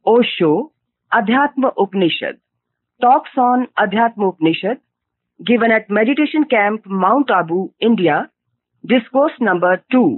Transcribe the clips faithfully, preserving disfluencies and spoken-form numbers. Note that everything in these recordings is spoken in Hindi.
Osho, Adhyatma Upanishad, talks on Adhyatma Upanishad, given at Meditation Camp, Mount Abu, India, discourse number two.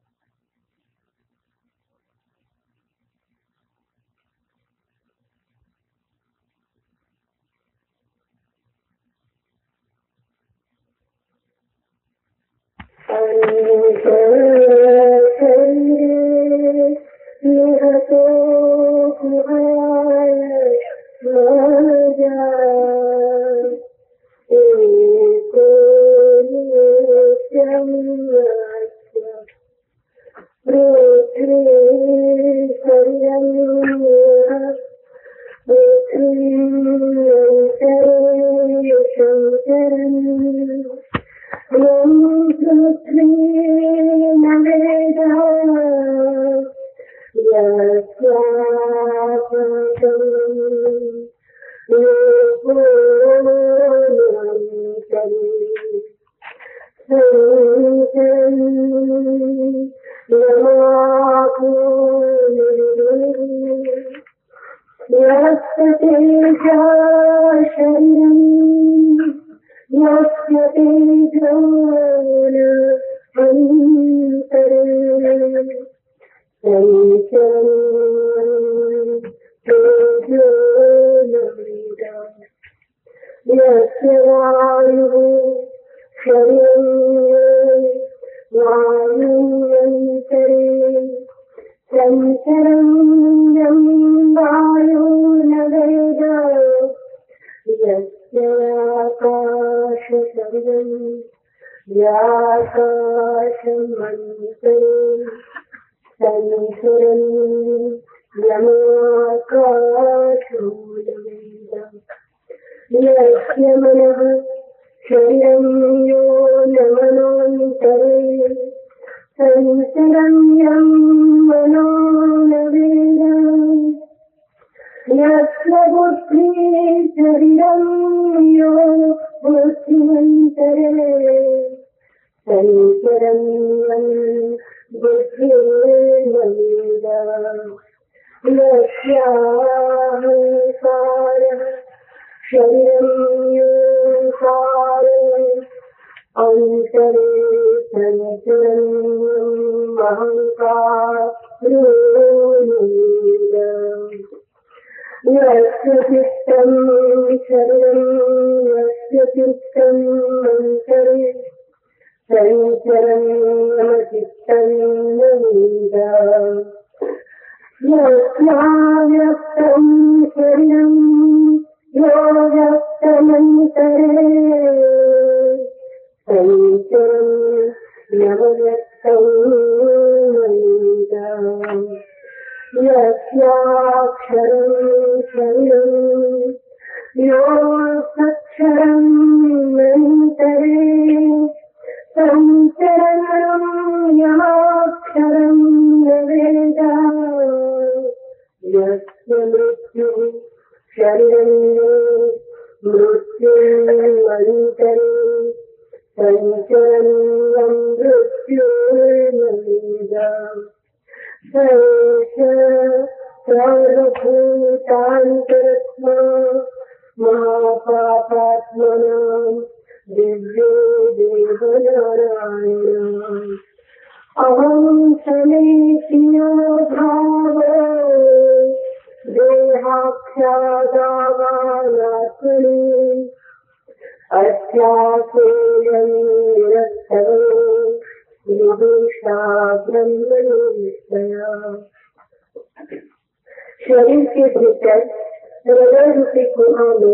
शरीर के भीतर हृदय रूपी गुहा में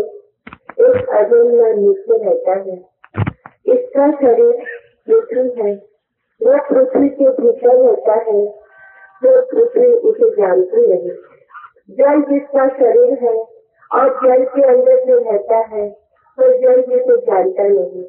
एक अजन्मा नित्य रहता है। इसका शरीर पृथ्वी है। वह पृथ्वी के भीतर रहता है, तो पृथ्वी उसे जानती नहीं। जल जिसका शरीर है और जल के अंदर जो रहता है, तो जल जिसे जानता नहीं।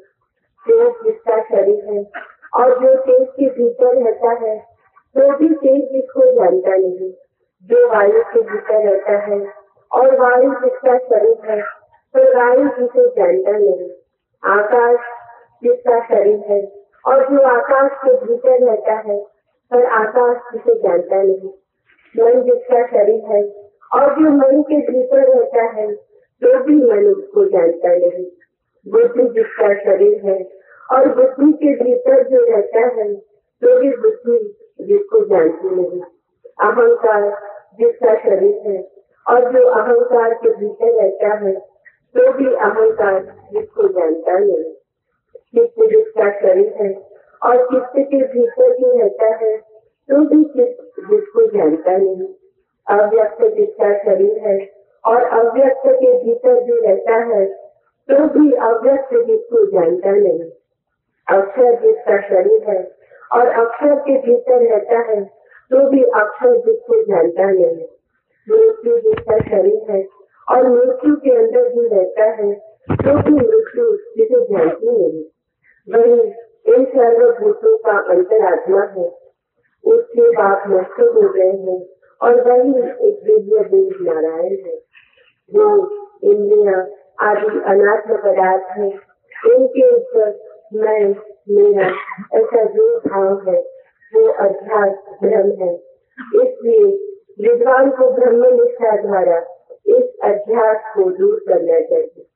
तेज जिसका शरीर है और जो तेज के भीतर रहता है, तो भी तेज जिसको जानता नहीं। जो वायु के भीतर रहता है और वायु जिसका शरीर है, तो वायु जिसे जानता नहीं। आकाश जिसका शरीर है और जो आकाश के भीतर रहता है, पर आकाश जिसे जानता नहीं। मन जिसका शरीर है और जो मन के भीतर रहता है तो भी मन उसको जानता नहीं। बुद्धि जिसका शरीर है और बुद्धि के भीतर जो रहता है तो भी बुद्धि जिसको जानती नहीं। अहंकार जिसका शरीर है और जो अहंकार के भीतर रहता है तो भी अहंकार जिसको जानता नहीं। चित्त जिसका शरीर है और चित्त के भीतर जो रहता है तो भी चित्त जिसको जानता नहीं। अव्यक्त जिसका शरीर है और अव्यक्त के भीतर जो रहता है तो भी अव्यक्त जिसको जानता नहीं। अक्षर जिसका शरीर है और अक्षर के भीतर रहता है तो भी अक्षर जिसको जानता नहीं। मृत्यु जिसका शरीर है और मृत्यु के अंदर जो रहता है तो भी मृत्यु जिसे जानती नहीं। वही इन सर्वभूतों का अंतरात्मा है। उसके बाप नष्ट हो गए हैं और वही एक दिव्य देव नारायण है। जो इंद्रियां आदि अनात्म पदार्थ है इनके ऊपर मैं मेरा ऐसा जो भाव है वो अध्यास भ्रम है। इसलिए विद्वान को ब्रह्म निष्ठा द्वारा इस अध्यास को दूर करना चाहिए।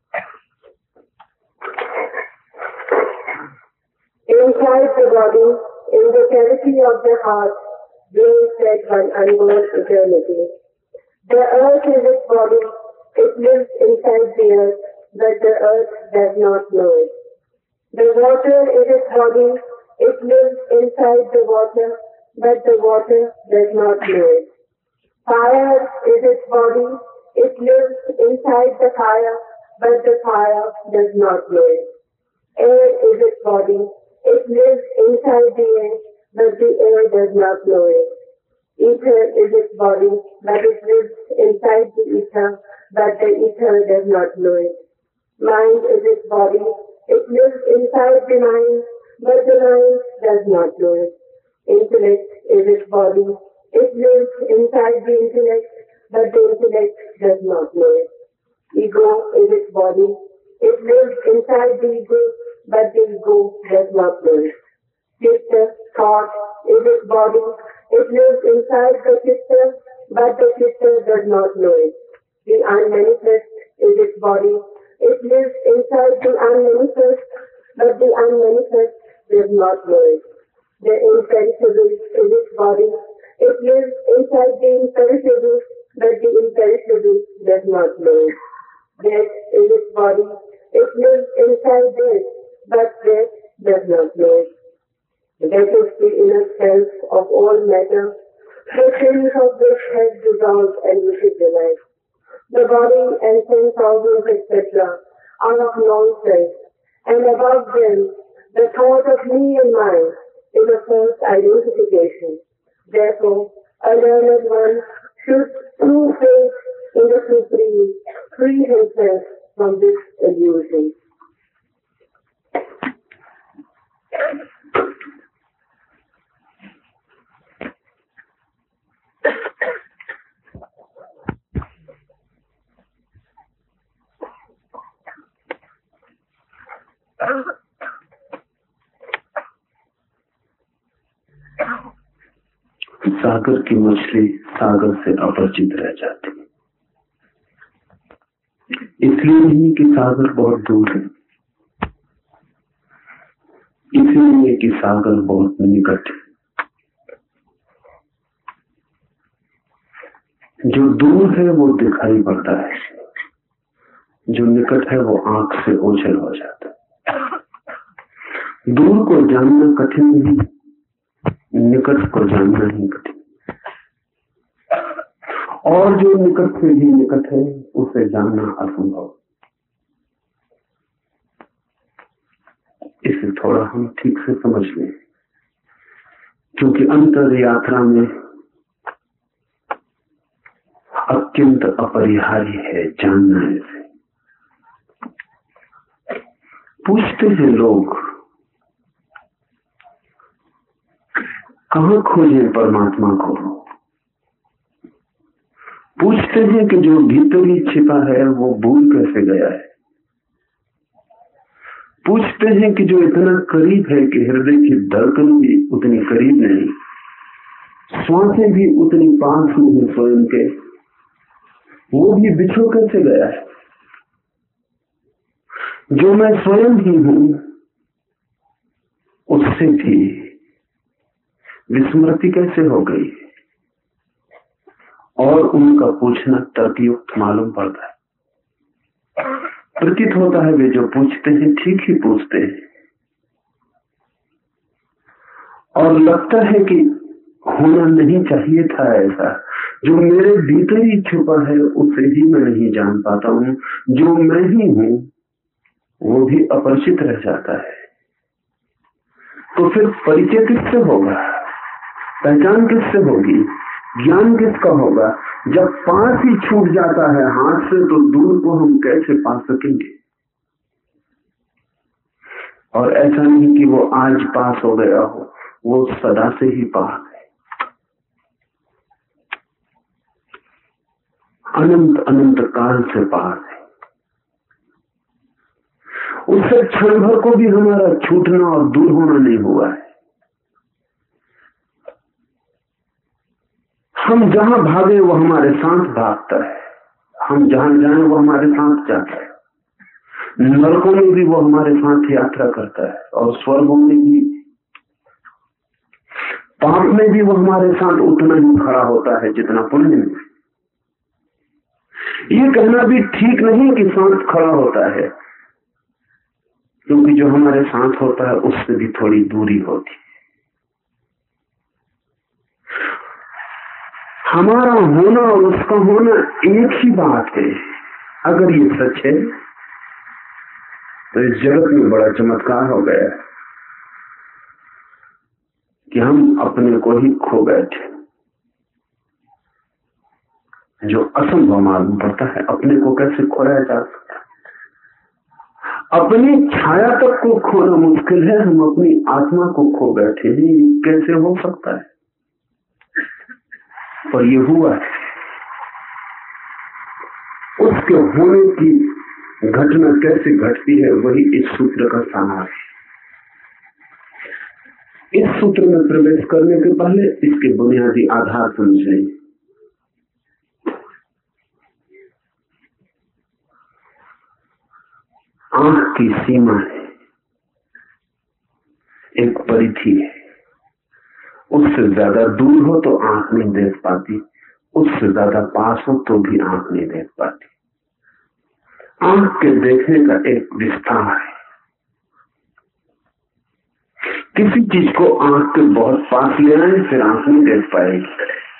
Inside the body, in the cavity of the heart, dwells that one unborn eternity. The earth is its body. It lives inside the earth, but the earth does not know it. The water is its body. It lives inside the water, but the water does not know it. Fire is its body. It lives inside the fire, but the fire does not know it. Air is its body. It lives inside the air, but the air does not know it. Ether is its body, but it lives inside the ether, but the ether does not know it. Mind is its body. It lives inside the mind, but the mind does not know it. Intellect is its body. It lives inside the intellect, but the intellect does not know it. Ego is its body. It lives inside the ego, but the ego does not know it. Chitta, thought, is its body. It lives inside the chitta, but the chitta does not know it. The unmanifest is its body. It lives inside the unmanifest, but the unmanifest does not know it. The imperishable is its body. It lives inside the imperishable, but the imperishable does not know it. Death is its body. It lives inside death, but death does not know it. That is the inner self of all matter, the things of which has dissolved and which is alive. The body and ten organs, et cetera are of non-self, and above them, the thought of me and mine is a false identification. Therefore, a learned one should, through faith in the Supreme, free himself from this illusion. सागर की मछली सागर से अपरिचित रह जाती, इसलिए नहीं कि सागर बहुत दूर है, इसलिए कि सागर बहुत निकट है। जो दूर है वो दिखाई पड़ता है, जो निकट है वो आंख से ओझल हो जाता है। दूर को जानना कठिन नहीं, निकट को जानना ही कठिन। और जो निकट से भी निकट है उसे जानना असंभव। इसे थोड़ा हम ठीक से समझ लें, क्योंकि अंतर यात्रा में अत्यंत अपरिहार्य है जानना इसे। पूछते हैं लोग, कहां खोजें परमात्मा को? पूछते हैं कि जो भीतर ही छिपा है वो भूल कैसे गया है? पूछते हैं कि जो इतना करीब है कि हृदय की धड़कन भी उतनी करीब नहीं, श्वासें भी उतनी पास नहीं स्वयं के, वो भी बिछो कैसे गया है? जो मैं स्वयं ही हूं उससे भी विस्मृति कैसे हो गई? और उनका पूछना तर्कयुक्त मालूम पड़ता है। प्रतीत होता है वे जो पूछते हैं ठीक ही पूछते हैं, और लगता है कि होना नहीं चाहिए था ऐसा। जो मेरे भीतर ही छुपा है उसे ही मैं नहीं जान पाता हूं। जो मैं ही हूं वो भी अपरिचित रह जाता है। तो फिर परिचय किससे होगा? पहचान किससे होगी? ज्ञान किसका होगा? जब पास ही छूट जाता है हाथ से, तो दूर को हम कैसे पा सकेंगे? और ऐसा नहीं कि वो आज पास हो गया हो, वो सदा से ही पास है। अनंत अनंत काल से पास है। उससे क्षण भर को भी हमारा छूटना और दूर होना नहीं हुआ है। हम जहां भागे वो हमारे साथ भागता है, हम जहां जाएं वो हमारे साथ जाता है। नरकों में भी वो हमारे साथ यात्रा करता है, और स्वर्गों में भी, पाप में भी वो हमारे साथ उतना ही खड़ा होता है जितना पुण्य में। ये कहना भी ठीक नहीं कि साथ खड़ा होता है, क्योंकि जो हमारे साथ होता है उससे भी थोड़ी दूरी होती है। हमारा होना और उसका होना एक ही बात है। अगर ये सच है तो इस जगत में बड़ा चमत्कार हो गया है कि हम अपने को ही खो बैठे। जो असंभव मालूम पड़ता है, अपने को कैसे खोया जा सकता है? अपनी छाया तक को खोना मुश्किल है, हम अपनी आत्मा को खो बैठे हैं। कैसे हो सकता है? पर ये हुआ है। उसके होने की घटना कैसे घटती है, वही इस सूत्र का सार है। इस सूत्र में प्रवेश करने के पहले इसके बुनियादी आधार समझें। आंख की सीमा है, एक परिधि है। उससे ज्यादा दूर हो तो आंख नहीं देख पाती, उससे ज्यादा पास हो तो भी आंख नहीं देख पाती। आंख के देखने का एक विस्तार है। किसी चीज को आंख के बहुत पास ले आए फिर आंख नहीं देख पाएगी,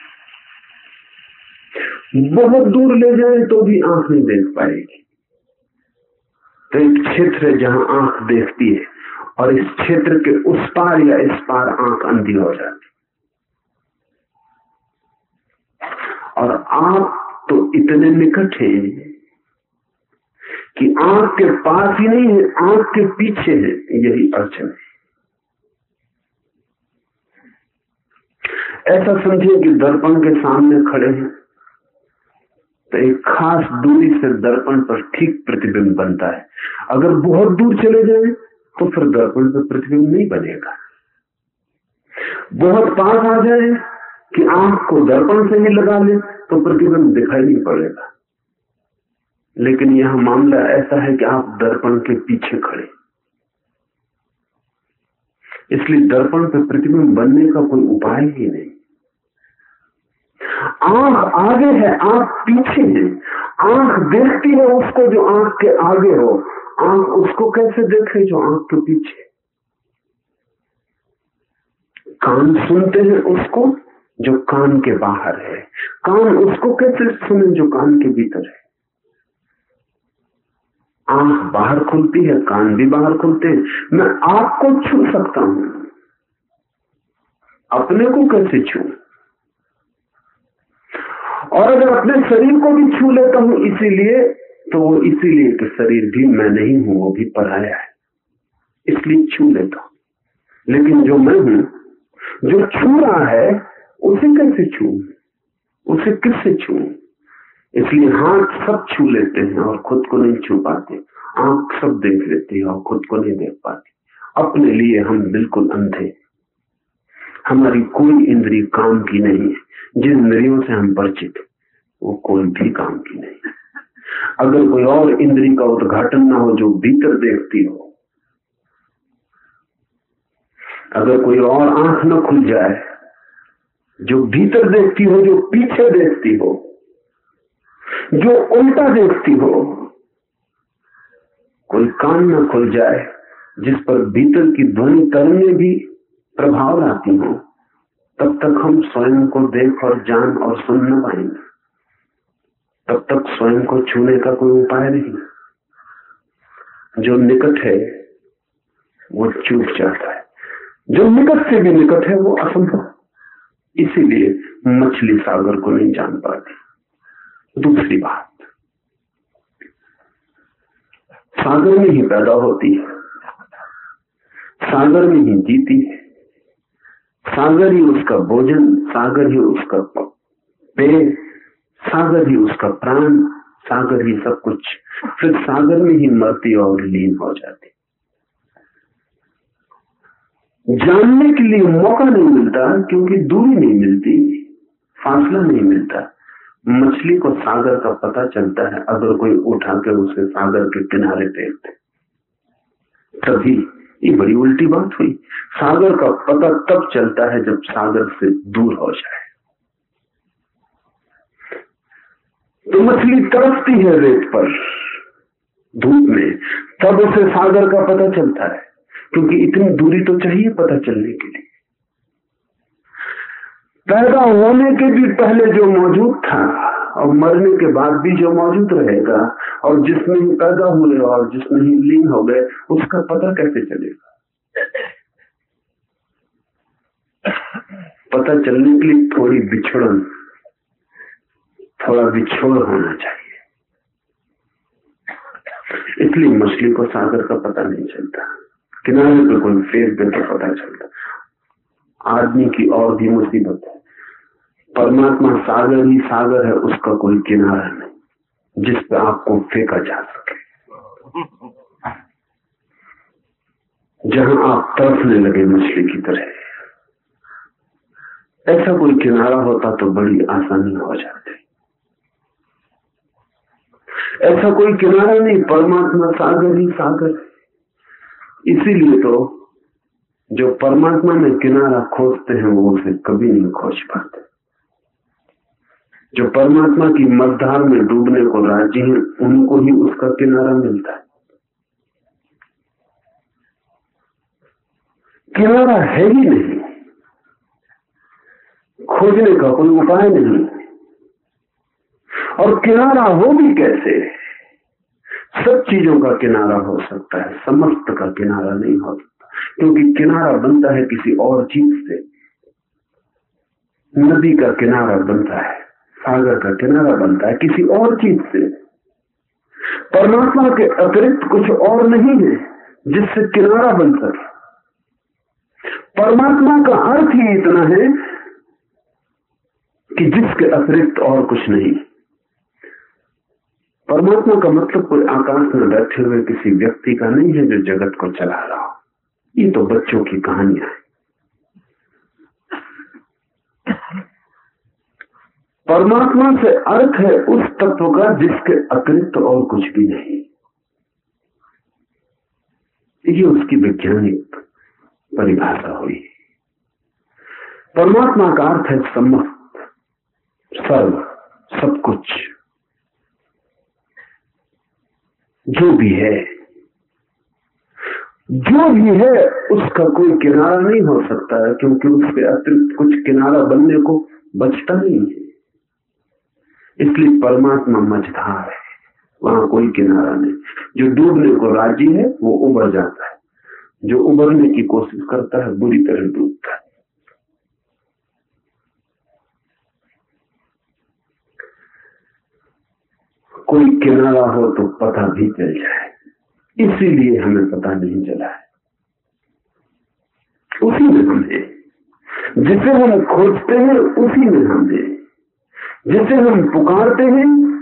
बहुत दूर ले जाए तो भी आंख नहीं देख पाएगी। तो एक क्षेत्र है जहां आंख देखती है, और इस क्षेत्र के उस पार या इस पार आंख अंधी हो जाती। और आप तो इतने निकट हैं कि आंख के पास ही नहीं है, आंख के पीछे है। यही अड़चन है। ऐसा समझिए कि दर्पण के सामने खड़े हैं, तो एक खास दूरी से दर्पण पर ठीक प्रतिबिंब बनता है। अगर बहुत दूर चले जाएं तो फिर दर्पण पर प्रतिबिंब नहीं बनेगा। बहुत पास आ जाए कि आंख को दर्पण से ही लगा ले तो प्रतिबिंब दिखाई नहीं पड़ेगा। लेकिन यह मामला ऐसा है कि आप दर्पण के पीछे खड़े, इसलिए दर्पण पर प्रतिबिंब बनने का कोई उपाय ही नहीं। आंख आगे है, आंख पीछे है। आंख देखती है उसको जो आंख के आगे हो, आंख उसको कैसे देखे जो आंख के पीछे। कान सुनते हैं उसको जो कान के बाहर है, कान उसको कैसे सुने जो कान के भीतर है। आंख बाहर खुलती है, कान भी बाहर खुलते हैं। मैं आपको छू सकता हूं, अपने को कैसे छू? और अगर अपने शरीर को भी छू लेता हूं इसीलिए, तो वो इसीलिए कि शरीर भी मैं नहीं हूं, वो भी पराया है, इसलिए छू लेता हूं। लेकिन जो मैं हूं, जो छू रहा है, उसे कैसे छू? उसे किससे छू? इसलिए हाथ सब छू लेते हैं और खुद को नहीं छू पाते। आंख सब देख लेती है और खुद को नहीं देख पाती। अपने लिए हम बिल्कुल अंधे। हमारी कोई इंद्रिय काम की नहीं है। जिन इंद्रियों से हम परिचित, वो कोई भी काम की नहीं। अगर कोई और इंद्री का उद्घाटन ना हो जो भीतर देखती हो, अगर कोई और आंख न खुल जाए जो भीतर देखती हो, जो पीछे देखती हो, जो उल्टा देखती हो, कोई कान न खुल जाए जिस पर भीतर की ध्वनि तरंगें भी प्रभाव लाती हो, तब तक हम स्वयं को देख और जान और सुन न पाएंगे। तब तक स्वयं को छूने का कोई उपाय नहीं। जो निकट है वो चूक जाता है, जो निकट से भी निकट है वो असंभव। इसीलिए मछली सागर को नहीं जान पाती। दूसरी बात, सागर में ही पैदा होती है, सागर में ही जीती है, सागर ही उसका भोजन, सागर ही उसका पेय, सागर ही उसका प्राण, सागर ही सब कुछ। फिर सागर में ही मरती और लीन हो जाती। जानने के लिए मौका नहीं मिलता क्योंकि दूरी नहीं मिलती, फासला नहीं मिलता। मछली को सागर का पता चलता है अगर कोई उठाकर उसे सागर के किनारे फेंक दे, तभी। ये बड़ी उल्टी बात हुई। सागर का पता तब चलता है जब सागर से दूर हो जाए। तो मछली तरसती है रेत पर, धूप में, तब उसे सागर का पता चलता है, क्योंकि इतनी दूरी तो चाहिए पता चलने के लिए। पैदा होने के भी पहले जो मौजूद था और मरने के बाद भी जो मौजूद रहेगा, और जिसमें ही पैदा हुए और जिसमें ही लीन हो गए, उसका पता कैसे चलेगा? पता चलने के लिए थोड़ी बिछड़न, थोड़ा बिछोड़ होना चाहिए। इसलिए मछली को सागर का पता नहीं चलता, किनारे पे कोई फेंक दे तो पता चलता। आदमी की और भी मुसीबत है। परमात्मा सागर ही सागर है, उसका कोई किनारा नहीं जिस पे आपको फेंका जा सके। जहां आप तरसने लगे मछली की तरह, ऐसा कोई किनारा होता तो बड़ी आसानी हो जाती। ऐसा कोई किनारा नहीं, परमात्मा सागर ही सागर है। इसीलिए तो जो परमात्मा में किनारा खोजते हैं वो उसे कभी नहीं खोज पाते। जो परमात्मा की मझधार में डूबने को राजी हैं, उनको ही उसका किनारा मिलता है। किनारा है ही नहीं, खोजने का कोई उपाय नहीं। और किनारा हो भी कैसे? सब चीजों का किनारा हो सकता है, समस्त का किनारा नहीं हो सकता, क्योंकि किनारा बनता है किसी और चीज से। नदी का किनारा बनता है, सागर का किनारा बनता है किसी और चीज से। परमात्मा के अतिरिक्त कुछ और नहीं है जिससे किनारा बन सके। परमात्मा का अर्थ ही इतना है कि जिसके अतिरिक्त और कुछ नहीं। परमात्मा का मतलब कोई आकाश में बैठे हुए किसी व्यक्ति का नहीं है जो जगत को चला रहा हो। ये तो बच्चों की कहानियां है। परमात्मा से अर्थ है उस तत्व का जिसके अतिरिक्त और कुछ भी नहीं। ये उसकी वैज्ञानिक परिभाषा हुई। परमात्मा का अर्थ है समस्त, सर्व, सब कुछ, जो भी है। जो भी है उसका कोई किनारा नहीं हो सकता है, क्योंकि उसके अतिरिक्त कुछ किनारा बनने को बचता नहीं है। इसलिए परमात्मा मझधार है, वहां कोई किनारा नहीं। जो डूबने को राजी है वो उबर जाता है, जो उबरने की कोशिश करता है बुरी तरह डूबता है। कोई किनारा हो तो पता भी चल जाए, इसीलिए हमें पता नहीं चला है। उसी में हम हैं, जिसे हम खोजते हैं उसी में हम हैं। जिसे हम पुकारते हैं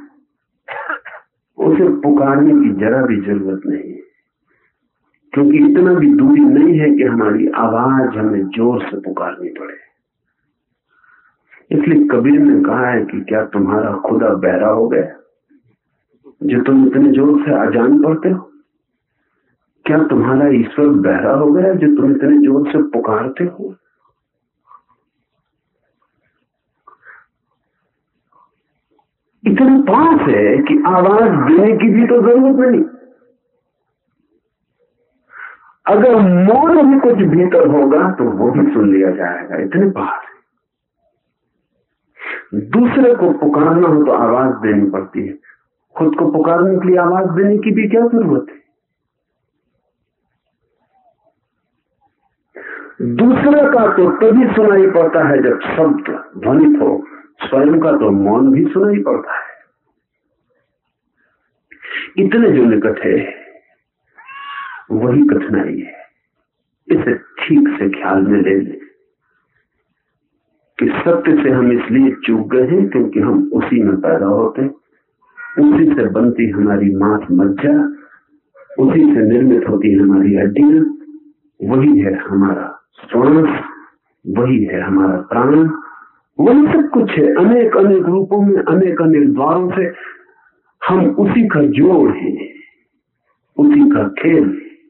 उसे पुकारने की जरा भी जरूरत नहीं है, क्योंकि इतना भी दूरी नहीं है कि हमारी आवाज हमें जोर से पुकारनी पड़े। इसलिए कबीर ने कहा है कि क्या तुम्हारा खुदा बहरा हो गया जो तुम इतने जोर से अजान पढ़ते हो? क्या तुम्हारा ईश्वर बहरा हो गया जो तुम इतने जोर से पुकारते हो? इतने पास है कि आवाज देने की भी तो जरूरत नहीं। अगर मौन भी कुछ भीतर होगा तो वो भी सुन लिया जाएगा, इतने पास है। दूसरे को पुकारना हो तो आवाज देनी पड़ती है, खुद को पुकारने के लिए आवाज देने की भी क्या जरूरत है? दूसरे का तो तभी सुनाई पड़ता है जब शब्द ध्वनित हो, स्वयं का तो मौन भी सुनाई पड़ता है। इतने जो निकट है वही कठिनाई है। इसे ठीक से ख्याल में ले लें कि सत्य से हम इसलिए चूक गए हैं क्योंकि हम उसी में पैदा होते, उसी से बनती हमारी मांस मज्जा, उसी से निर्मित होती हमारी हड्डियां, वही है हमारा श्वास, वही है हमारा प्राण, वही सब कुछ है। अनेक अनेक रूपों में, अनेक अनेक द्वारों से हम उसी का जोड़ है, उसी का खेल।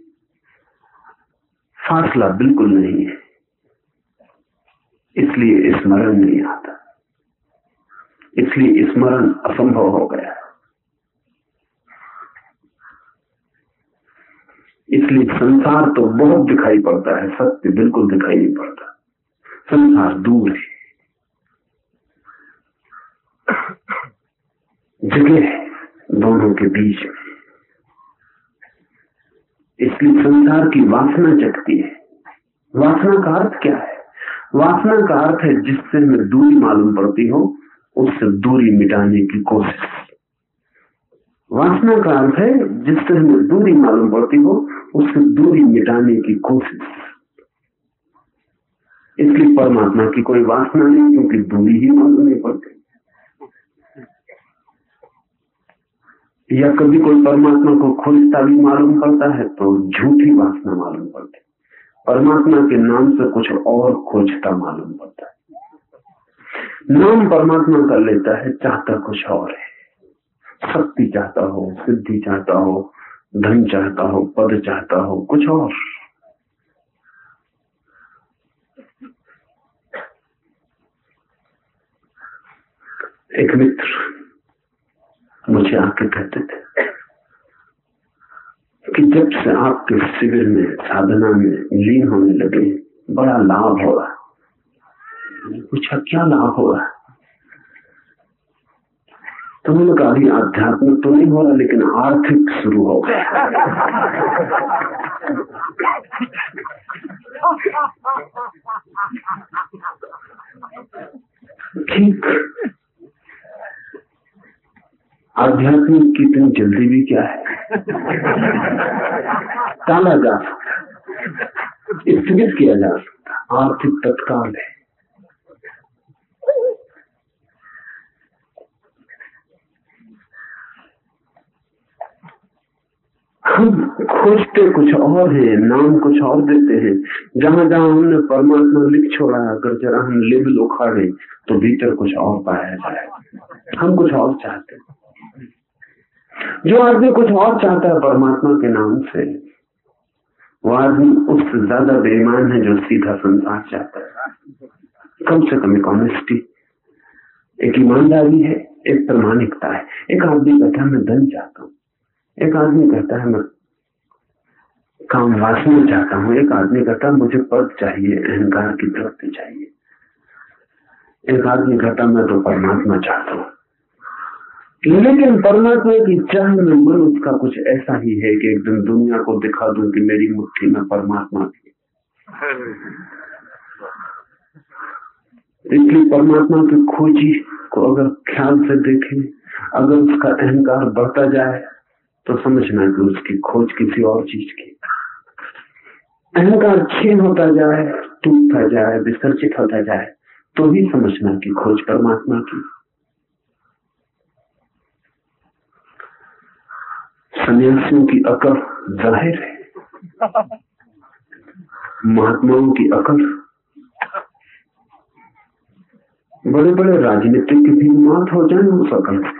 फासला बिल्कुल नहीं है, इसलिए स्मरण नहीं आता, इसलिए स्मरण असंभव हो गया। इसलिए संसार तो बहुत दिखाई पड़ता है, सत्य बिल्कुल दिखाई नहीं पड़ता। संसार दूर है, जगह है दोनों के बीच में। इसलिए संसार की वासना जगती है। वासना का अर्थ क्या है? वासना का अर्थ है जिससे हमें दूरी मालूम पड़ती हो उससे दूरी मिटाने की कोशिश। वासना का अर्थ है जिससे हमें दूरी मालूम पड़ती हो उससे दूरी मिटाने की कोशिश। इसलिए परमात्मा की कोई वासना नहीं, क्योंकि दूरी ही मालूम नहीं पड़ती। या कभी कोई परमात्मा को खोजता भी मालूम पड़ता है तो झूठी वासना मालूम पड़ती। परमात्मा के नाम से कुछ और खोजता मालूम पड़ता है। नाम परमात्मा का लेता है, चाहता कुछ और है। शक्ति चाहता हो, सिद्धि चाहता हो, धन चाहता हो, पद चाहता हो, कुछ और। एक मित्र मुझे आके कहते थे कि जब से आपके शिविर में, साधना में लीन होने लगे, बड़ा लाभ हो रहा। पूछा क्या लाभ हो रहा? तो मैंने कहा अभी आध्यात्मिक तो नहीं हो रहा, लेकिन आर्थिक शुरू हो गया। ठीक, आध्यात्मिक की इतनी जल्दी भी क्या है? टाला जा सकता, स्थगित किया जा सकता, आर्थिक तत्काल है। हम खोजते कुछ और है, नाम कुछ और देते हैं। जहां जहां हमने परमात्मा लिख छोड़ा, अगर जरा हम लेबल उखाड़े तो भीतर कुछ और पाया जाए। हम कुछ और चाहते हैं। जो आदमी कुछ और चाहता है परमात्मा के नाम से, वो आदमी उससे ज्यादा बेईमान है जो सीधा संसार चाहता है। कम से कम एक ऑनेस्टी, एक ईमानदारी है, एक प्रामाणिकता है। एक आदमी कहता है मैं धन चाहता हूँ, एक आदमी कहता है मैं काम वासना चाहता हूँ, एक आदमी कहता है मुझे पद चाहिए, अहंकार की तृप्ति चाहिए, एक आदमी कहता मैं तो परमात्मा चाहता हूँ। लेकिन परमात्मा की चाह में मन उसका कुछ ऐसा ही है कि एक दिन दुनिया को दिखा दूं कि मेरी मुट्ठी में परमात्मा थी। इसलिए परमात्मा की खोजी को अगर ख्याल से देखें, अगर उसका अहंकार बढ़ता जाए तो समझना कि उसकी खोज किसी और चीज की। अहंकार क्षीण होता जाए, टूटता जाए, विसर्जित होता जाए तो ही समझना कि खोज परमात्मा की। सन्यासियों की अकल जाहिर है, महात्माओं की अकल बड़े बड़े राजनीतिक भी मात हो जाए उस अकल से।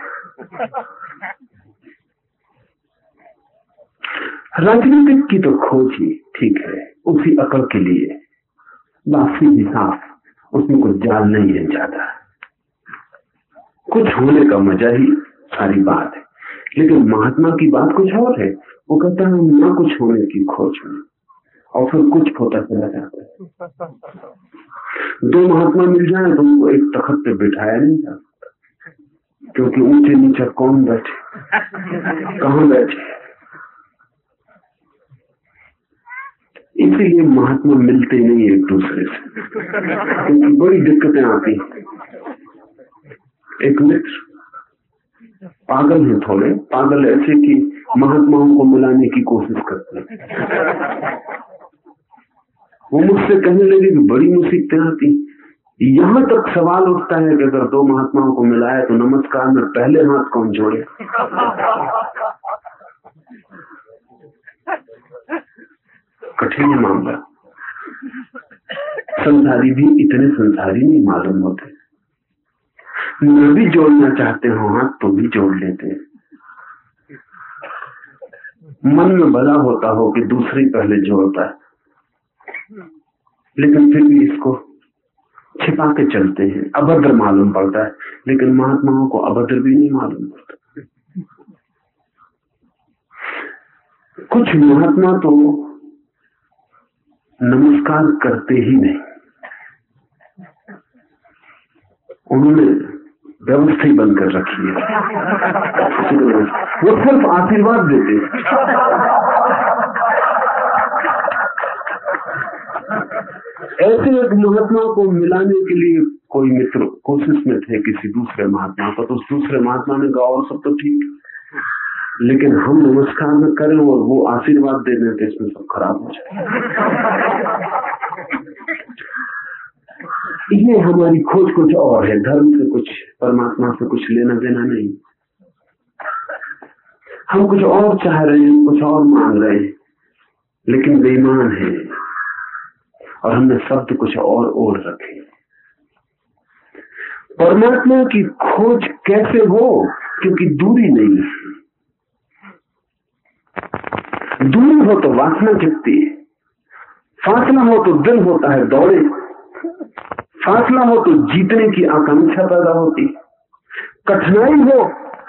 राजनीतिक की तो खोज ही ठीक है उसी अकल के लिए, बाकी भी साफ, उसमें कुछ जाल नहीं है ज्यादा, कुछ होने का मजा ही सारी बात है। लेकिन महात्मा की बात कुछ और है, वो कहता है ना कुछ होने की खोज में, और फिर कुछ होता चला जाता है। दो महात्मा मिल जाए तो उनको एक तख्त पे बिठाया नहीं जा सकता, क्योंकि ऊंचे नीचे कौन बैठे, कहां बैठे, इसीलिए महात्मा मिलते नहीं एक दूसरे से, क्योंकि बड़ी दिक्कतें आती। एक मित्र पागल है, थोड़े पागल ऐसे कि महात्माओं को मिलाने की कोशिश करते हैं। वो मुझसे कहने लगे कि बड़ी मुसीबतें आती, यहां तक सवाल उठता है कि अगर दो महात्माओं को मिलाए तो नमस्कार में पहले हाथ कौन जोड़े। कठिन मामला, संसारी भी इतने संसारी नहीं मालूम होते, न भी जोड़ना चाहते हो हाथ तो भी जोड़ लेते। मन में भला होता हो कि दूसरे पहले जोड़ता है, लेकिन फिर भी इसको छिपा के चलते हैं, अभद्र मालूम पड़ता है। लेकिन महात्माओं को अभद्र भी नहीं मालूम पड़ता। कुछ महात्मा तो नमस्कार करते ही नहीं, उन्होंने व्यवस्था ही बंद कर रखी है, वो सिर्फ आशीर्वाद देते हैं। ऐसे एक महात्मा को मिलाने के लिए कोई मित्र कोशिश में थे किसी दूसरे महात्मा को, तो उस दूसरे महात्मा ने कहा और सब तो ठीक, लेकिन हम नमस्कार में करें और वो आशीर्वाद दे दें तो इसमें सब खराब हो जाए। ये हमारी खोज कुछ और है, धर्म से कुछ, परमात्मा से कुछ लेना देना नहीं। हम कुछ और चाह रहे हैं, कुछ और मांग रहे हैं, लेकिन बेईमान है और हमने शब्द कुछ और ओढ़ रखे। परमात्मा की खोज कैसे हो, क्योंकि दूरी नहीं है। दूरी हो तो वासना जगती है, फासला हो तो दिल होता है दौड़े, फासला हो तो जीतने की आकांक्षा पैदा होती, कठिनाई हो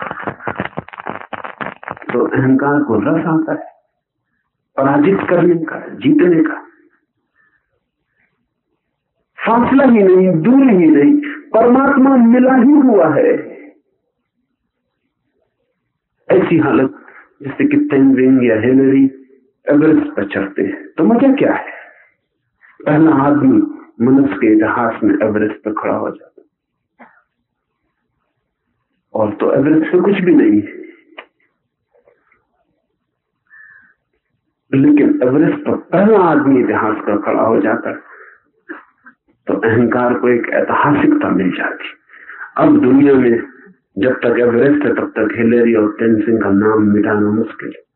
तो अहंकार को रस आता है पराजित करने का, जीतने का। फासला ही नहीं, दूरी ही नहीं, परमात्मा मिला ही हुआ है। ऐसी हालत जैसे कि तेनजिंग या हेनरी एवरेस्ट पर चढ़ते हैं तो मजा क्या है? पहला आदमी मनुष्य के इतिहास में एवरेस्ट पर खड़ा हो जाता, और तो एवरेस्ट पे कुछ भी नहीं है, लेकिन एवरेस्ट पर पहला आदमी इतिहास का खड़ा हो जाता तो अहंकार को एक ऐतिहासिकता मिल जाती। अब दुनिया में जब तक एवरेस्ट है तब तक हिलेरी और तेनजिंग का नाम मिटाना मुश्किल है।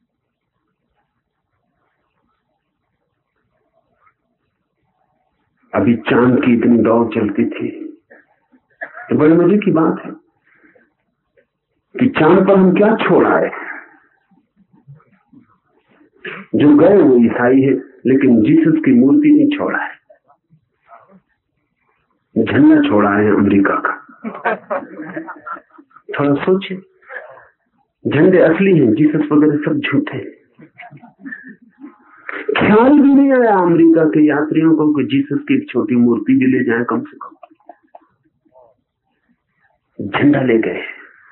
अभी चांद की इतनी दौड़ चलती थी, तो बड़े मजे की बात है कि चांद पर हम क्या छोड़ आए। जो गए वो ईसाई है, लेकिन जीसस की मूर्ति नहीं छोड़ा है, झंडा छोड़ा है अमेरिका का। थोड़ा सोचिए, झंडे असली हैं, जीसस वगैरह सब झूठे हैं। ख्याल भी नहीं आया अमेरिका के यात्रियों को कि जीसस की एक छोटी मूर्ति भी ले जाएं, कम से कम झंडा ले गए।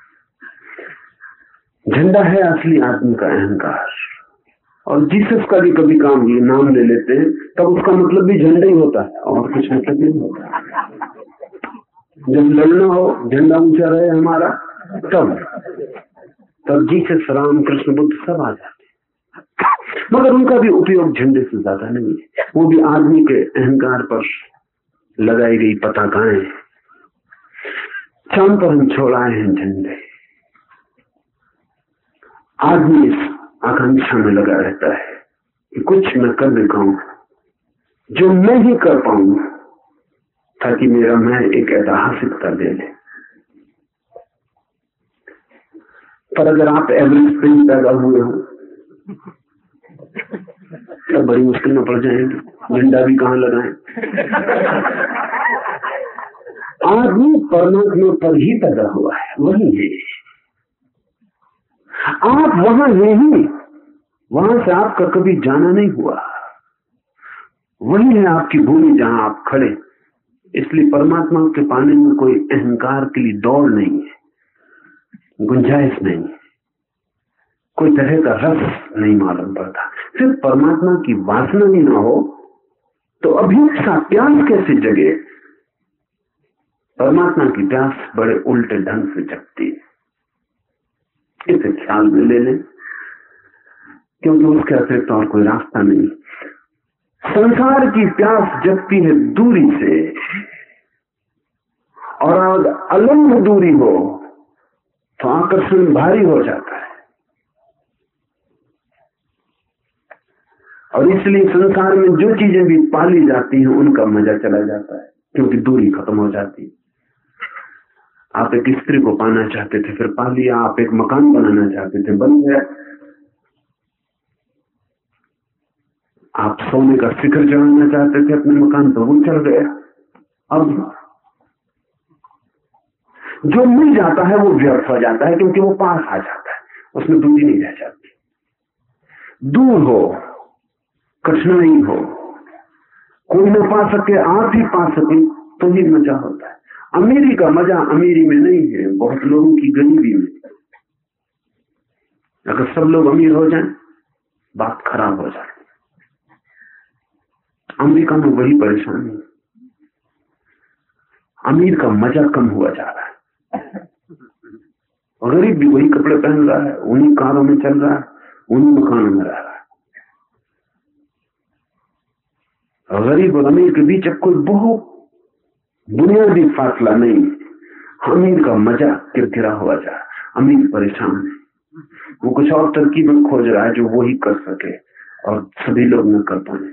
झंडा है असली आदमी का अहंकार, और जीसस का भी कभी काम ये नाम ले लेते हैं तब उसका मतलब भी झंडा ही होता है और कुछ मतलब नहीं होता। जब लड़ना हो, झंडा ऊंचा रहे हमारा, तब तब जीसस, राम, कृष्ण, बुद्ध सब आ जाते, मगर उनका भी उपयोग झंडे से ज्यादा नहीं है। वो भी आदमी के अहंकार पर लगाई गई पताकाएं। चांद पर हम छोड़ाए हैं झंडे। आदमी इस आकांक्षा में लगा रहता है कि कुछ मैं कर दिखाऊं, जो मैं ही कर पाऊं, ताकि मेरा मैं एक ऐतिहासिकता ले ले। पर अगर आप एवरेज पे ही पैदा हुए हो तो बड़ी मुश्किल में पड़ जाएंगे, झंडा भी कहाँ लगाएं। आदमी परमात्मा पर ही पैदा हुआ है, वही है। आप वहां हैं ही, वहां से आपका कभी जाना नहीं हुआ। वही है आपकी भूमि जहां आप खड़े। इसलिए परमात्मा के पाने में कोई अहंकार के लिए दौड़ नहीं है, गुंजाइश नहीं है, कोई तरह का रस नहीं मालूम पड़ता। सिर्फ परमात्मा की वासना ही ना हो तो अभिप्सा प्यास कैसे जगे? परमात्मा की प्यास बड़े उल्टे ढंग से जगती है, इसे ख्याल में ले लें, क्योंकि उसके अतिरिक्त और कोई रास्ता नहीं। संसार की प्यास जगती है दूरी से, और अगर अलग दूरी हो तो आकर्षण भारी हो जाता है। और इसलिए संसार में जो चीजें भी पाली जाती हैं उनका मजा चला जाता है, क्योंकि दूरी खत्म हो जाती है। आप एक स्त्री को पाना चाहते थे, फिर पा लिया। आप एक मकान बनाना चाहते थे, बन गया। आप सोने का शिखर चढ़ाना चाहते थे अपने मकान, तो वो चढ़ गया। अब जो मिल जाता है वो व्यर्थ हो जाता है, क्योंकि वो पास आ जाता है, उसमें दूरी नहीं रह जाती। दूर हो, कठिनाई हो, कोई न पा सके, आप ही पा सके तो ही मजा होता है। अमीरी का मजा अमीरी में नहीं है, बहुत लोगों की गरीबी में। अगर सब लोग अमीर हो जाएं, बात खराब हो जाए। अमेरिका में वही परेशानी है, अमीर का मजा कम हुआ जा रहा है। गरीब भी वही कपड़े पहन रहा है, उन्हीं कारों में चल रहा है, उन्हीं मकानों में रह रहा है। गरीब और अमीर के बीच अब कोई बहुत बुनियादी फासला नहीं। अमीर का मजा किरकिरा हुआ जा रहा, अमीर परेशान है, वो कुछ और तरकीबें खोज रहा है जो वो ही कर सके और सभी लोग न कर पाए।